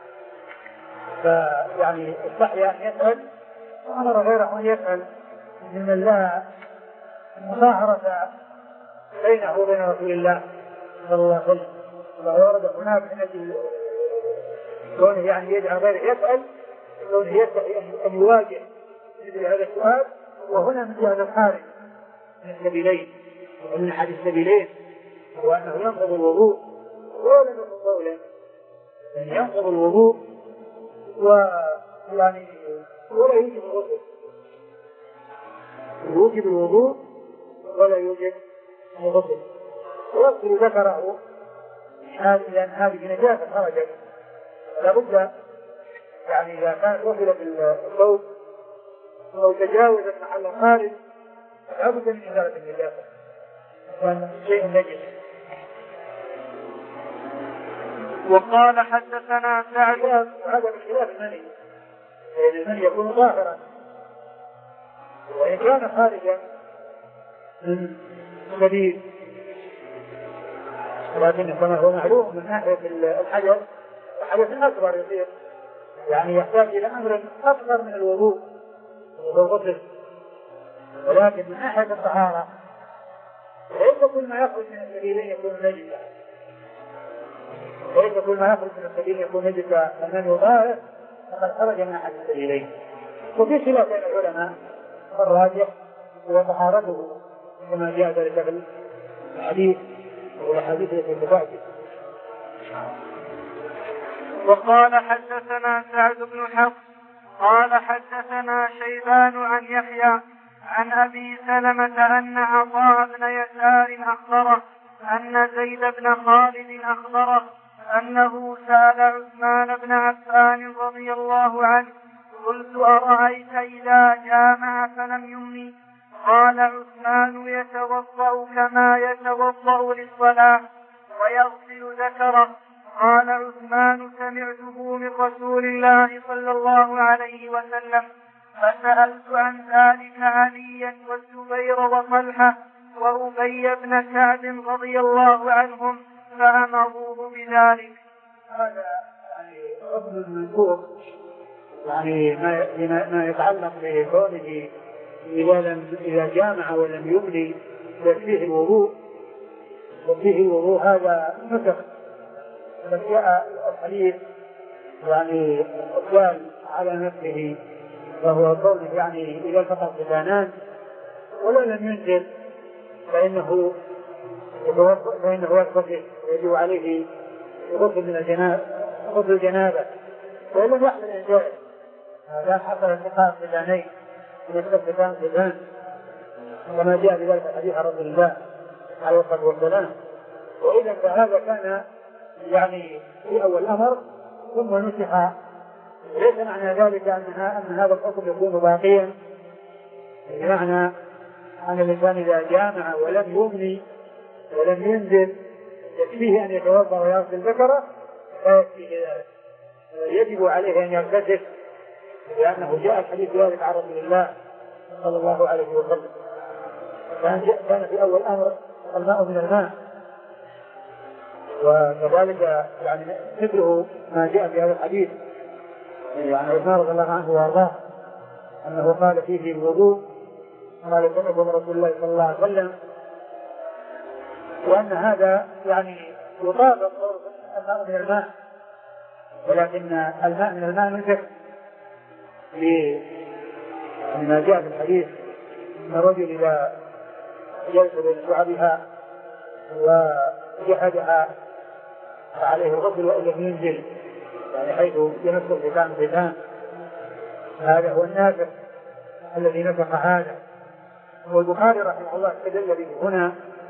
فيعني استحيا أن يسأل وأمر غيره أن يسأل ممن لا مظاهرة بينه وبين رسول الله صلى الله عليه وسلم، وورد هناك من أجل كونه يعني يدعى غيره يسأل، كونه يستحي أن يواجه مثل هذا السؤال، وهنا من جهة الخارج من السبيلين ومن أحد السبيلين هو أنه ينقض الوضوء ولا ينقض قولا، يعني ينقض الوضوء ويعني ولا يوجب الغسل، يوجب الوضوء ولا يوجب الغسل، ويغسل ذكره لأن هذه نجاسة خرجت، لابد يعني إذا كانت وصلت بالصوت أو تجاوزت محل الخارج لابد من إزالة النجاسة، كان شيء نجس. وقال حدثنا سعد. هذا بخلاف المني، لأن المني يكون ظاهرا، وإن كان خارجا من سبيل، لكن كما هو معلوم من ناحية الحدث حدث أكبر يصير يعني يحتاج إلى أمر أكبر من الوضوء والغسل، ولكن من ناحية الطهارة ليس كل ما يخرج من السبيلين يكون نجسا، ليس كل ما يخرج من السبيل يكون نجسا، فمن يظاهر فقد خرج من أحد السبيلين. وفي خلاف بين العلماء الراجح هو طهارته كما جاء ذلك في الحديث والحديث في البخاري. وقال حدثنا سعد بن حفص قال حدثنا شيبان عن يحيى عن أبي سلمة أن عطاء بن يسار أخبره أن زيد بن خالد أخبره أنه سأل عثمان بن عفان رضي الله عنه: قلت أرأيت إذا جامع فلم يمني؟ قال عثمان: يتوضأ كما يتوضأ للصلاة ويغسل ذكره. قال عثمان: سمعته من رسول الله صلى الله عليه وسلم، فسألت عن ذلك عليا والزبير وطلحة وأبي بن كعب رضي الله عنهم فأمروه بذلك. هذا يعني حكم المنكور، يعني ما ما يتعلق بكونه إذا لم إذا جامع ولم يملي يكفيه الوضوء يكفيه الوضوء هذا نسخ. فجاء الحديث يعني قال على نفسه، وهو قوله يعني إذا التقى الختانان ولا لم ينزل فإنه فإنه يغتسل ويجب عليه غسل من الجنابة غسل الجنابة، وإن لم يحصل إنزال هذا حصل التقاء الختانين يلتقى الختان الختان كما جاء بذلك الحديث عن رسول الله عليه الصلاة والسلام. وإذا فهذا كان يعني في أول الأمر ثم نسخ، ليس معنى ذلك أنها أن هذا الحكم يكون باقيا، بمعنى أن الإنسان إذا جامع ولم يمني ولم ينزل يكفيه أن يتوضأ ويغسل ذكره لا يكفيه ذلك، يجب عليه أن يغتسل، لأنه جاء الحديث ذلك عن رسول الله صلى الله عليه وسلم. كان في أول أمر الماء من الماء، وكذلك يعني مثله ما جاء في هذا الحديث يعني عثمان رضي الله عنه وارضاه انه قال فيه الوضوء، قال سمعت من رسول الله صلى الله عليه وسلم، وان هذا يعني يطابق الماء من الماء، ولكن الماء من الماء نسخ لما جاء في الحديث ان الرجل اذا جلس بين شعبها وجحدها فعليه الغسل وان لم ينزل، يعني حيث ينسخ ختان ختان. هذا هو الناسخ الذي نسخ هذا. والبخاري رحمه الله استدل به هنا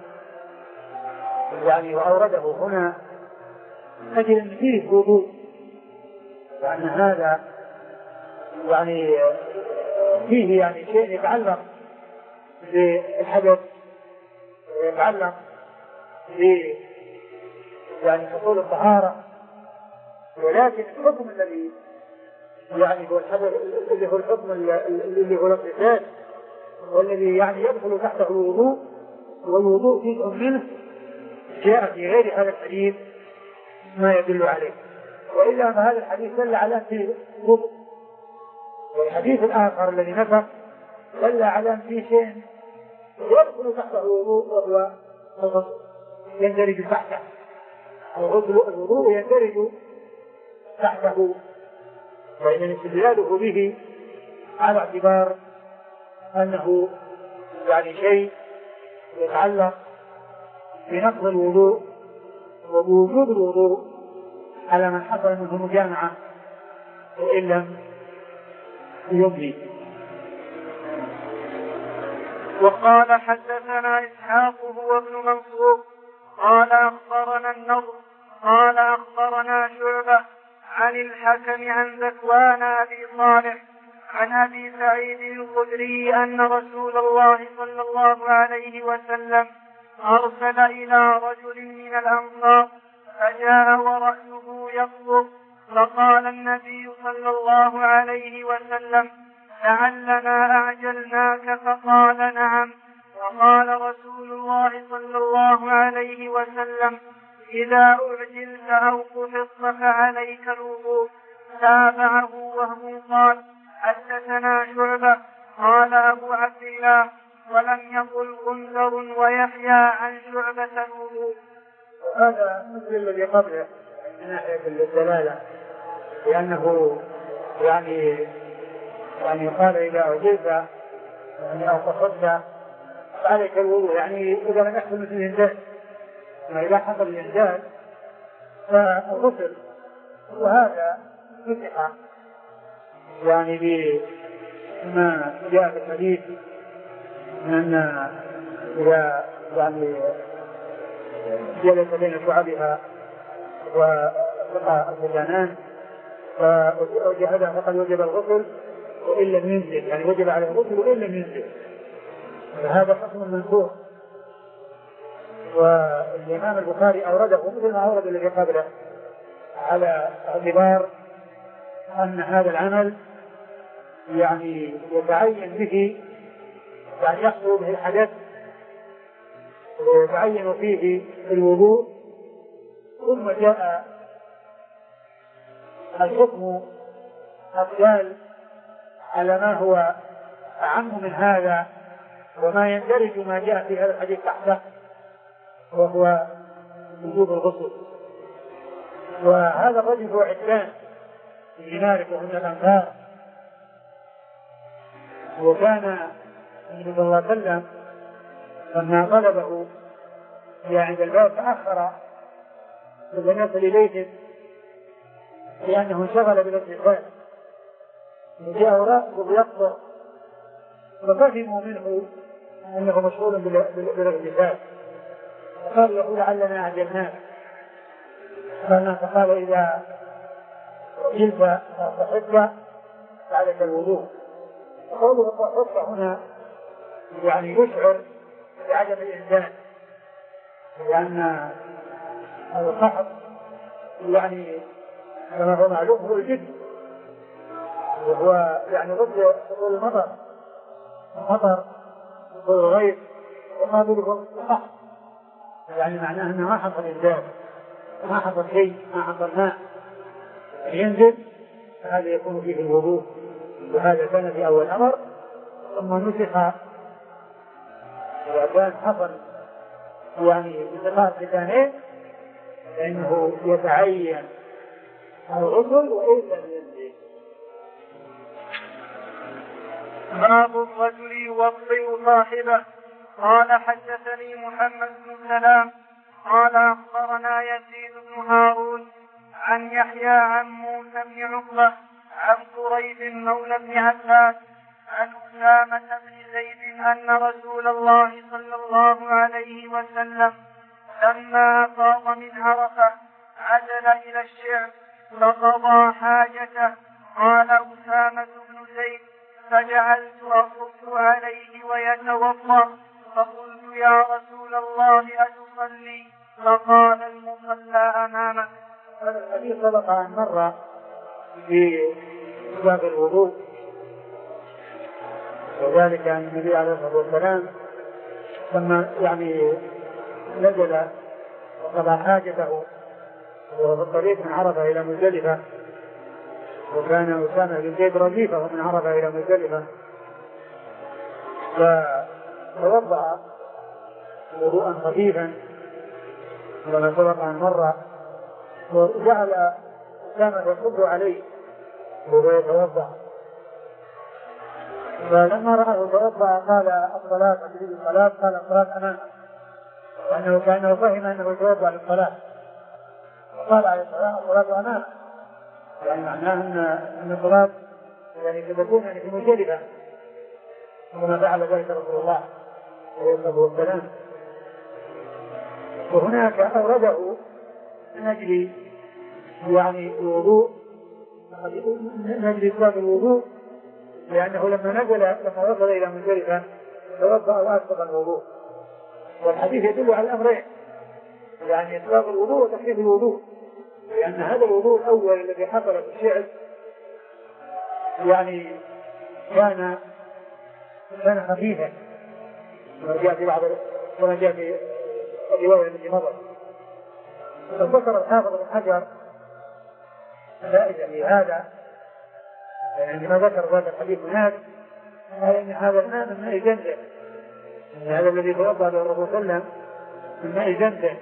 يعني وأورده هنا أجل أن فيه وضوء، وأن هذا يعني فيه يعني شيء يتعلق بالحدث ويتعلق ب يعني حصول الطهارة، ولكن الحكم الذي يعني هو الحدث اللي هو الحكم اللي هو الاغتسال والذي يعني يدخل تحته الوضوء، والوضوء جزء منه جاء في غير هذا الحديث ما يدل عليه، وإلا فهذا الحديث دل على أن فيه وضوء، والحديث الآخر الذي نفق دل على أن فيه شيء يدخل تحته الوضوء وهو الغسل يندرج تحته، الوضوء يندرج تحته، وإن استدلاله به على اعتبار أنه يعني شيء يتعلق بنقض الوضوء وبوجود الوضوء على من حصل منه مجامعة وإن لم يمضي. وقال حدثنا إسحاق هو ابن منصور قال أخبرنا النضر قال أخبرنا شعبة عن الحكم عن ذكوان أبي صالح عن أبي سعيد الخدري أن رسول الله صلى الله عليه وسلم أرسل إلى رجل من الأنصار فجاء ورأسه يقبض، فقال النبي صلى الله عليه وسلم لعلنا أعجلناك، فقال نعم. وقال رسول الله صلى الله عليه وسلم إذا أعجلت أو قفضت فعليك الوضوء. تابعه وهو قال حدثنا شعبة قال أبو عبد الله ولم يقل غندر ويحيى عن شعبة الوضوء. هذا مثل الذي قبله من ناحية الدلالة، لأنه يعني يعني قال إذا أعجلت يعني أو قصدت فعليك الوضوء، يعني إذا لم يحصل مثل الإنزال، وإذا حصل الإنزال فالغسل، وهذا فتح يعني بما جاء في الحديث أن إذا يعني جلس بين شعبها وفقى الختانان فوجهدها فقد وجب الغسل وإن لم ينزل، يعني وجب عليه الغسل وإن لم ينزل، فهذا حكم منسوخ. والإمام البخاري أورده مثل ما أورد الذي قبله على اعتبار أن هذا العمل يعني يتعين به يعني يحصل به الحدث ويتعين فيه الوضوء، ثم جاء الحكم الدال على ما هو أعم من هذا وما يندرج ما جاء في هذا الحديث تحته، وهو وجوب الغسل. وهذا الرجل هو عدلان من دينار ومن الأنفار، وكان النبي صلى الله عليه وسلم لما طلبه جاء عند الباب فأخر ولم يصل إليه لأنه انشغل بالاغتسال، وجاء رأسه يقطر ففهموا منه أنه مشغول بالاغتسال، فقال يقول لعلنا أعجلناك، فقال إذا جلت فحدة فعليك الوضوء. قوله الصحة هنا يعني يشعر بعدم الإنزال، لأن القحط يعني كما هو معلوم هو الجد، وهو يعني ضد حصول المطر، المطر حصول الغيث وما بلغ الصح، يعني معناه أنه ما حصل إنجاز، ما حصل شيء، ما حصل ماء ينزل، هذا يكون فيه الوضوء. وهذا كان في أول أمر، ثم نسخ إذا كان حصل يعني بثقات لسانين فإنه يتعين الغسل وإن لم ينزل. باب الرجل يوضئ صاحبه. قال حدثني محمد بن سلام قال أخبرنا يزيد بن هارون عن يحيى عن موسى بن عقبة عن قريب مولى بن عباس عن أسامة بن زيد أن رسول الله صلى الله عليه وسلم لما أفاض من عرفة عدل إلى الشعب فقضى حاجته. قال أسامة بن زيد فجعلت أصب عليه ويتوضأ فقلت يا رسول الله أتصلي؟ فقال المصلى أمامك. هذا الحديث سبق عن مرة في باب الوضوء، وذلك أن النبي عليه الصلاة والسلام لما يعني نزل وقضى حاجته وهو في الطريق من عرفة إلى مزدلفة، وكان أسامة بن زيد رديفه من عرفة إلى مزدلفة، فتوضأ وضوءا خفيفا كما سبق عن مرة، وجعل أسامة يصب عليه وهو يتوضأ، فلما رأى يتوضأ قال الصلاة تريد الصلاة؟ قال الصلاة أمامك، لأنه كأنه فهم أنه يتوضأ للصلاة، وقال عليه الصلاة الصلاة أمامك، يعني معناه أن أن الصلاة يعني تكون يعني في مزدلفة كما فعل ذلك رسول الله عليه الصلاة والسلام. وهناك أورده من أجل يعني الوضوء، من أجل إسباب الوضوء، لأنه لما نزل لما وصل إلى مزدلفة توضأ وأسبغ الوضوء، والحديث يدل على الأمرين، يعني إسباب الوضوء وتخفيف الوضوء، لأن هذا الوضوء الأول الذي حصل في الشعب يعني كان كان خفيفا كما جاء في بعض كما جاء في الرواية التي مضت. فذكر الحافظ بن حجر فائدة في هذا، يعني ما ذكر هذا الحديث هناك أن هذا الماء من ماء زمزم، أن هذا الذي توضأ به الرسول صلى الله عليه وسلم من ماء زمزم،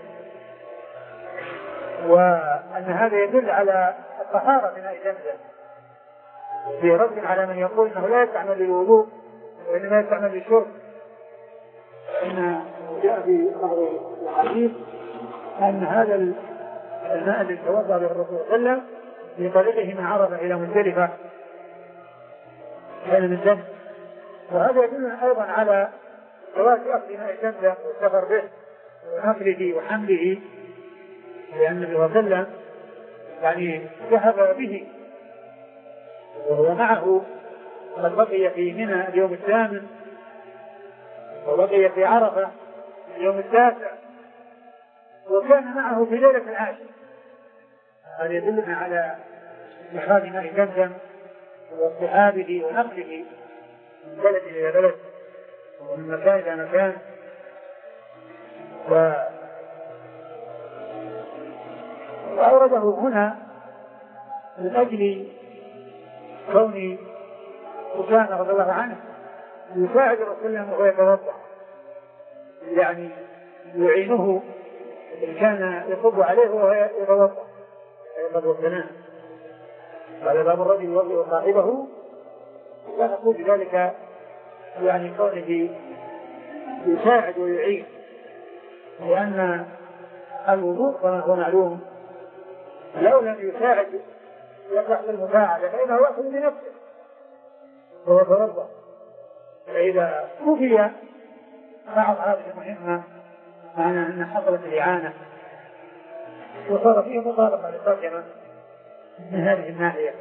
وأن هذا يدل على الطهارة من ماء زمزم، في رد على من يقول أنه لا يستعمل للوضوء وإنما يستعمل للشرب. إن جاء في بعض الحديث أن هذا الماء الذي توضأ به الرسول صلى الله عليه وسلم في طريقه من عرفة إلى مزدلفة كان من زمزم، وهذا يدل أيضا على جواز أخذ ماء زمزم والسفر به ونقله وحمله، لأن النبي صلى الله عليه وسلم يعني ذهب به وهو معه، قد بقي في منى اليوم الثامن وبقي في عرفة اليوم التاسع، وكان معه في ليلة العاشر. هذا يدلنا على إخراج ماء زمزم واصطحابه ونقله من بلد إلى بلد ومن مكان إلى مكان. و... وأورده هنا من أجل كون أسامة رضي الله عنه يساعد الرسول الله وهو يتوضأ، يعني يعينه إن كان يصب عليه وهو يتوضأ عليه السلام. قال باب الرجل يوضئ صاحبه، لا نقول بذلك يعني كونه يساعد ويعين، لأن الوضوء كما هو معلوم لو لم يساعد يقع في المساعدة فإنه يأخذ بنفسه وهو يتوضأ. فإذا خفي بعض هذه المهمة معنى أن حصلت الإعانة وصار فيه مطالبة للترجمة من هذه الناحية.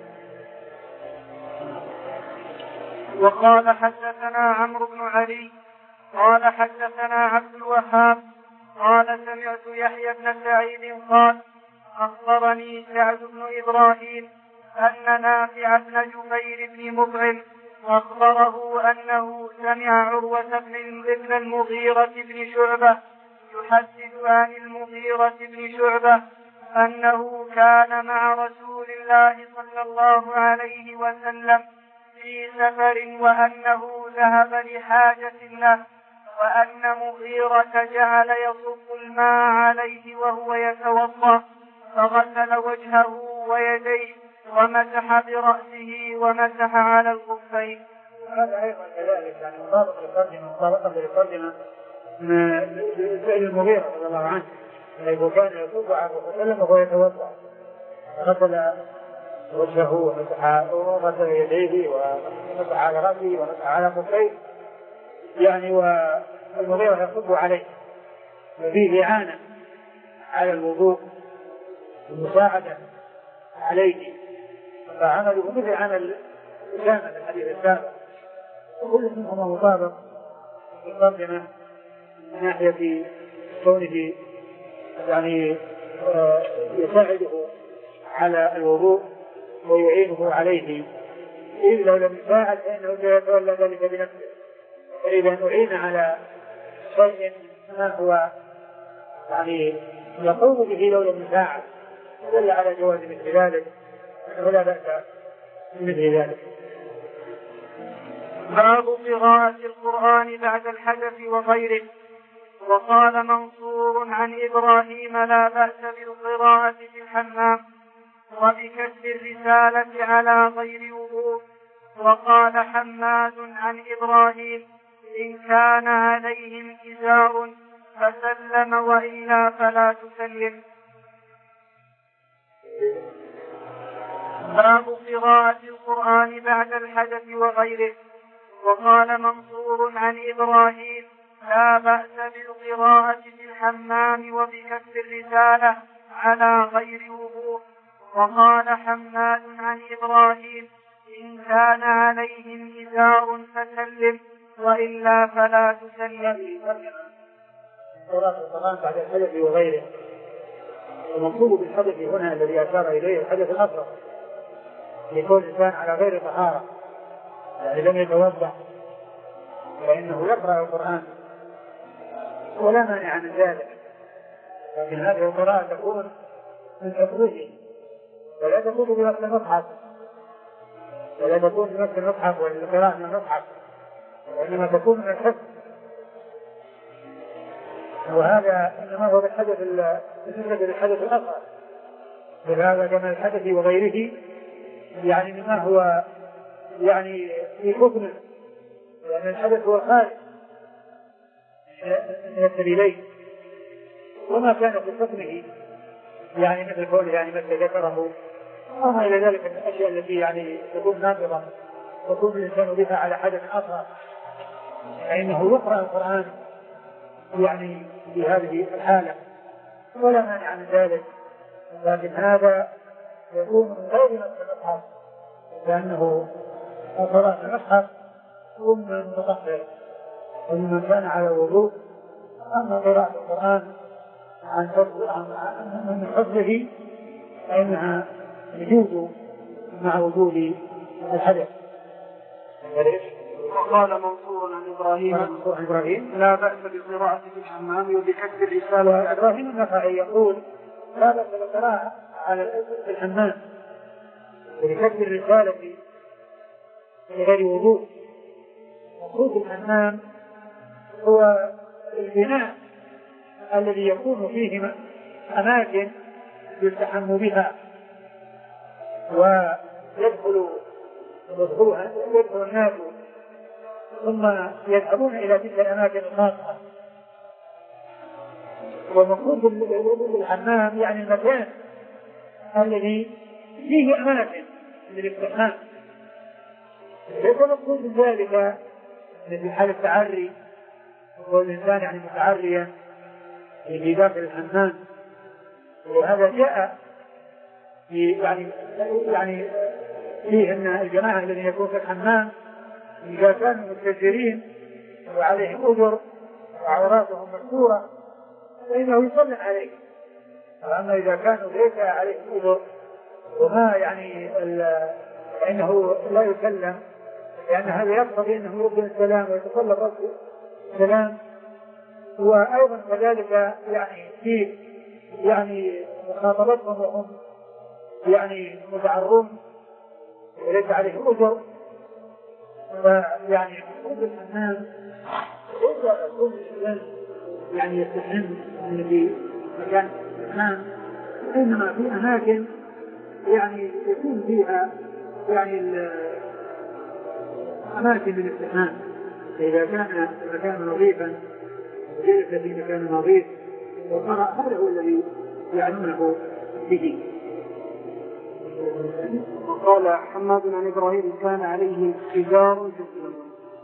وقال حدثنا عمرو بن علي قال حدثنا عبد الوهاب قال سمعت يحيى بن سعيد قال أخبرني سعد بن إبراهيم أن نافع بن جبير بن مطعم أخبره أنه سمع عروة بن المغيرة بن شعبة يحدث عن المغيرة بن شعبة أنه كان مع رسول الله صلى الله عليه وسلم في سفر وأنه ذهب لحاجة له، وأن مغيرة جعل يصب الماء عليه وهو يتوضأ، فغسل وجهه ويديه ومسح برأسه ومسح على الخفين. هذا أيضا كذلك يعني مطابق للترجمة مطابقة للترجمة من فعل المغيرة رضي الله عنه، حيث كان يصب على الرسول صلى الله عليه وسلم وهو يتوضأ، غسل وجهه ومسح وغسل يديه ومسح على رأسه ومسح على خفيه، يعني والمغيرة يصب عليه وفيه إعانة على الوضوء والمساعدة عليه، فعمله مثل عمل أسامة الحديث السابق، وكل منهما مطابق بالترجمة من ناحية كونه يعني يساعده على الوضوء ويعينه عليه، إذ لو لم يساعد فإنه سيتولى ذلك بنفسه، فإذا أعين على شيء ما هو يعني يقوم به لو لم يساعد دل على جواز مثل ذلك، ولا بأس مثل ذلك. باب قراءة القرآن بعد الحدث وغيره. وقال منصور عن إبراهيم لا بأس بالقراءة في الحمام وبكسب الرسالة على غير وضوء. وقال حماد عن إبراهيم إن كان عليهم إزار فسلم وإلا فلا تسلم. باب قراءة القرآن بعد الحدث وغيره. وقال منصور عن إبراهيم لا بأس بالقراءة في الحمام وبكسب الرسالة على غير وضوء. وقال حماد عن إبراهيم إن كان عليهم إزار فسلم وإلا فلا تسلم. قراءة القرآن بعد الحدث وغيره، المقصود بالحدث هنا الذي أشار إليه الحدث الأصغر، يكون الإنسان على غير طهارة يعني لم يتوضأ فإنه يقرأ القرآن ولا مانع من ذلك، لكن هذه القراءة تكون من حفظه ولا تكون بنفس المصحف ولا تكون بنفس المصحف والقراءة من المصحف، وإنما تكون من الحفظ، وهذا إنما هو بالحدث بالنسبة للحدث الأصغر، بهذا كما الحدث وغيره يعني مما هو يعني في حكم، لأن الحدث هو خارج من السبيلين، وما كان في حكمه يعني مثل قوله يعني مثل ذكره وما إلى ذلك من الأشياء التي يعني تكون ناقضة تكون الإنسان بها على حدث أصغر، فإنه يقرأ القرآن يعني في هذه الحالة ولا مانع من ذلك، لكن هذا يكون من غير نفس المصحف، لأنه قراءة المصحف هم من المتطهر ومن كان على وضوء. أما قراءة القرآن عن من حفظه فإنها يجوز مع وجود الحدث. وقال منصور عن إبراهيم عن إبراهيم لا بأس بالقراءة في الحمام وبكسب الرسالة. إبراهيم النخعي يقول لا بأس بالقراءة على الحمام وبكسب الرسالة بغير وضوء. مقصود الحمام هو البناء الذي يكون فيه أماكن يستحم بها ويدخل يدخل الناس ثم يذهبون إلى تلك الأماكن الخاصة. ومقصود الحمام يعني المكان الذي فيه أماكن للاستحمام، ليس مقصود ذلك مثل حال التعري والإنسان يعني متعريا في داخل الحمام، وهذا جاء في يعني يعني فيه أن الجماعة الذين يكون في الحمام إذا كانوا مستجرين وعليهم أجر وعوراتهم مكسورة فإنه يسلم عليه أما إذا كانوا ليس عليه عذر وما يعني فإنه لا يكلم، لأن هذا يقتضي أنه يرد السلام ويتصلى الرد السلام. وأيضا كذلك يعني في يعني مخاطبتهم وهم يعني متعرون وليس عليه عذر، فيعني خروج الحمام ليس كل شيء يعني يستحم في مكان الحمام، إنما في أماكن يعني يكون فيها يعني أماكن للاستحمام، إذا كان مكان نظيفا وجلس في مكان نظيف وقرأ، هذا هو الذي يعنونه به. وقال حماد عن إبراهيم كان عليه إزار جسيم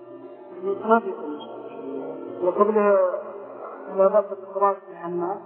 وقبل ملاحظة الصلاة في الحمام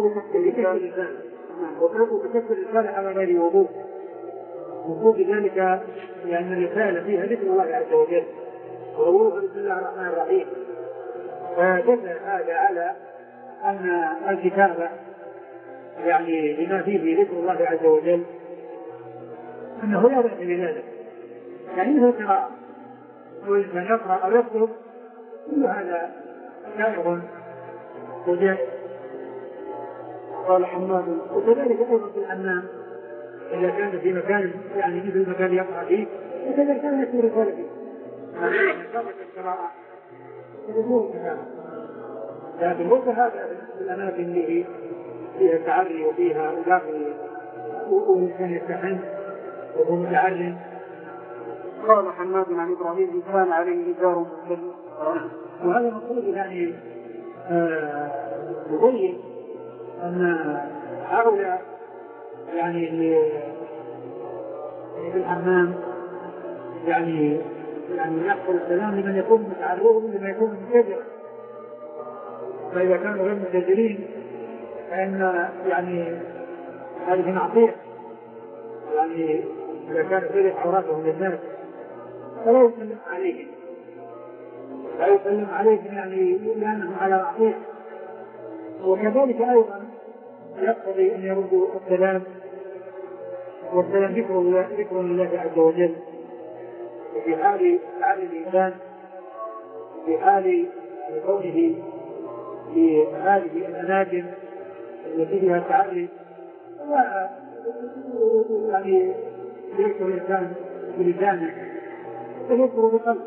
وكتب الرسالة على غير وضوء، وضوء بذلك لأن الرسالة فيها ذكر الله عز وجل وضوء بسم الله الرحمن الرحيم، فدل هذا على أن الكتابة يعني بما فيه ذكر الله عز وجل أنه لا بأس بذلك، يعني هو قراءة وإنسان يقرأ أو يكتب كل هذا شائع وجاء. قال حماد وكذلك أيضا في الحمام إذا كان في مكان يعني مثل المكان يقرأ فيه وكذلك كان يكتب رسالة فيه، هذا شرط القراءة وظهور الكلام، لكن ليس هذا في الأماكن اللي فيها تعري وفيها داخل وإنسان يستحم وهو متعرم. قال حماد عن إبراهيم كان عليه إزار مسلم، وهذا مقصود يعني يبين أن هؤلاء يعني اللي في الحمام يعني يعني يحصل السلام لمن يكون متعرض لمن يكون متجر، فإذا كانوا غير متجرين فإن يعني هذه معصية، يعني إذا كان يفرق عوراتهم للناس فلا يسلم عليهم لا يسلم عليهم يعني لأنهم على معصية. وكذلك أيضا يقتضي أن يردوا السلام، والسلام ذكر الله ذكر الله عز وجل، وفي حال حال الإنسان في حال كونه في هذه الأماكن التي فيها تعري يعني يذكر الإنسان بلسانه ويذكر بقلبه.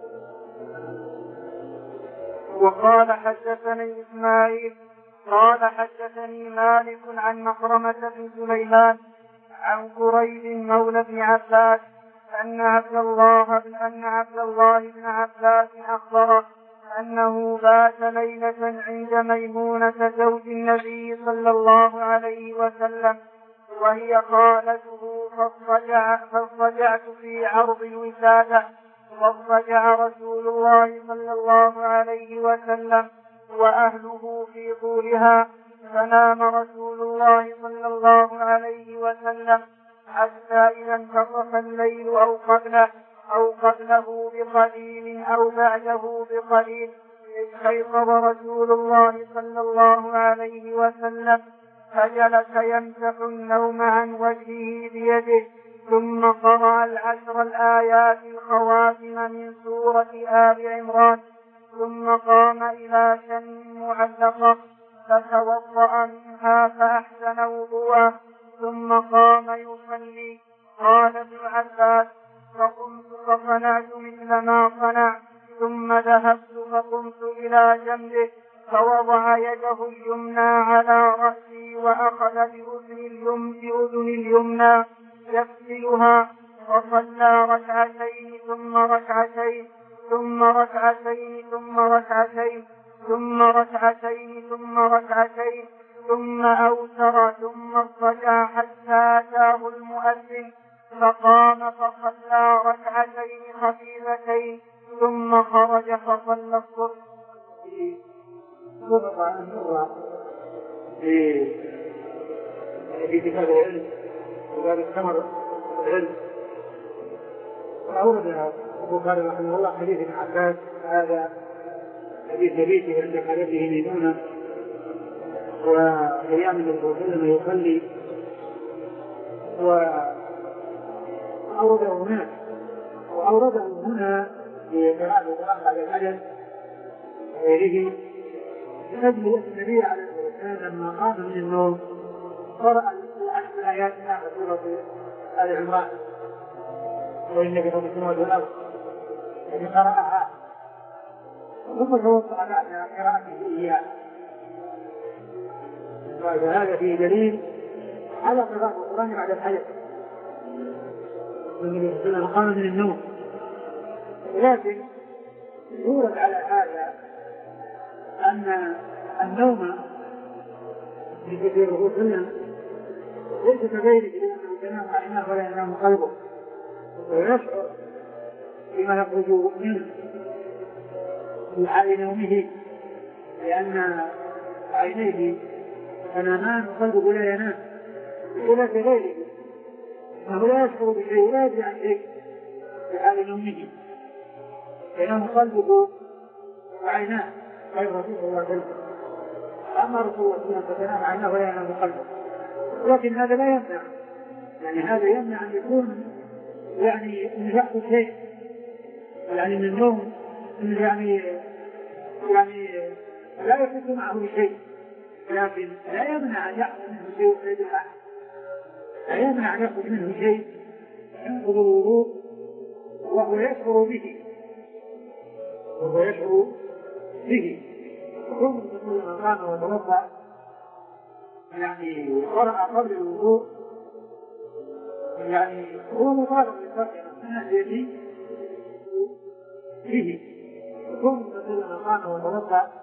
وقال حدثني إسماعيل قال حدثني مالك عن مخرمة بن سليمان عن قريب مولى بن عباس أن عبد الله أن عبد الله بن عباس أخبره أنه بات ليلة عند ميمونة زوج النبي صلى الله عليه وسلم وهي خالته فاضطجع فاضطجعت في عرض الوسادة، فاضطجع رسول الله صلى الله عليه وسلم وأهله في طولها، فنام رسول الله صلى الله عليه وسلم حتى إذا انتصف الليل أو قبله أو قبله بقليل أو بعده بقليل استيقظ رسول الله صلى الله عليه وسلم فجلس يمسح النوم عن وجهه بيده، ثم قرأ العشر الآيات الخواتم من سورة آل عمران، ثم قام إلى شن معلقة فتوضأ منها فأحسن وضوءه ثم قام يصلي. قال ابن عباس فقمت فصنعت مثل ما صنع، ثم ذهبت فقمت إلى جنبه فوضع يده اليمنى على رأسي وأخذ بأذن اليمنى بأذن اليمنى يغسلها، وصلى ركعتين ثم ركعتين ثم ركعتين ثم ركعتين ثم ركعتين ثم ركعتين ثم أوتر ثم اضطجع حتى أتاه المؤذن فقام فصلى ركعتين خفيفتين ثم خرج فصلى الصبح. سبق أن مر في كتاب العلم وباب الثمر العلم، أورد البخاري رحمه الله حديث ابن عباس هذا حديث بيته عند خالته ميمونة وقيام النبي صلى الله عليه وسلم يصلي، وأورده هناك وأورده هنا في قراءة القرآن بعد الحدث وغيره، من أجل أن النبي عليه الصلاة والسلام لما قام من النوم قرأ عشر آيات من آخر سورة آل عمران، وإنك في السماوات والأرض، يعني قرأها ثم توضأ بعد قراءته إياه. وهذا فيه دليل على قراءة القرآن بعد الحدث، والنبي صلى الله عليه وسلم قام من النوم. ولكن يورد على هذا أن النوم في كثير الرسل ليس كغيره، لأنه تنام عيناه ولا ينام قلبه، ويشعر بما يخرج منه في حال نومه، لأن عينيه تنامان وقلبه لا ينام، ولا كغيره فهو لا يشعر بشيء ولا يدري عن شيء في حال نومه، ينام قلبه وعيناه غير رسول الله صلى الله عليه وسلم. أما رسول الله صلى الله عليه وسلم فتنام عيناه ولا ينام قلبه، لكن هذا لا يمنع، يعني هذا يمنع أن يكون يعني أن يحصل شيء يعني من النوم، يعني يعني لا يحس معه بشيء، لكن لا يمنع أن يحصل منه شيء غير الأحد، لا يمنع أن يحصل منه شيء ينقض الوضوء وهو يشعر به وهو يشعر به ثم تقول من قام وتوضأ يعني قرأ قبل الوضوء، يعني هو مطالب بالفرق من الذي به ثم تقول من قام وتوضأ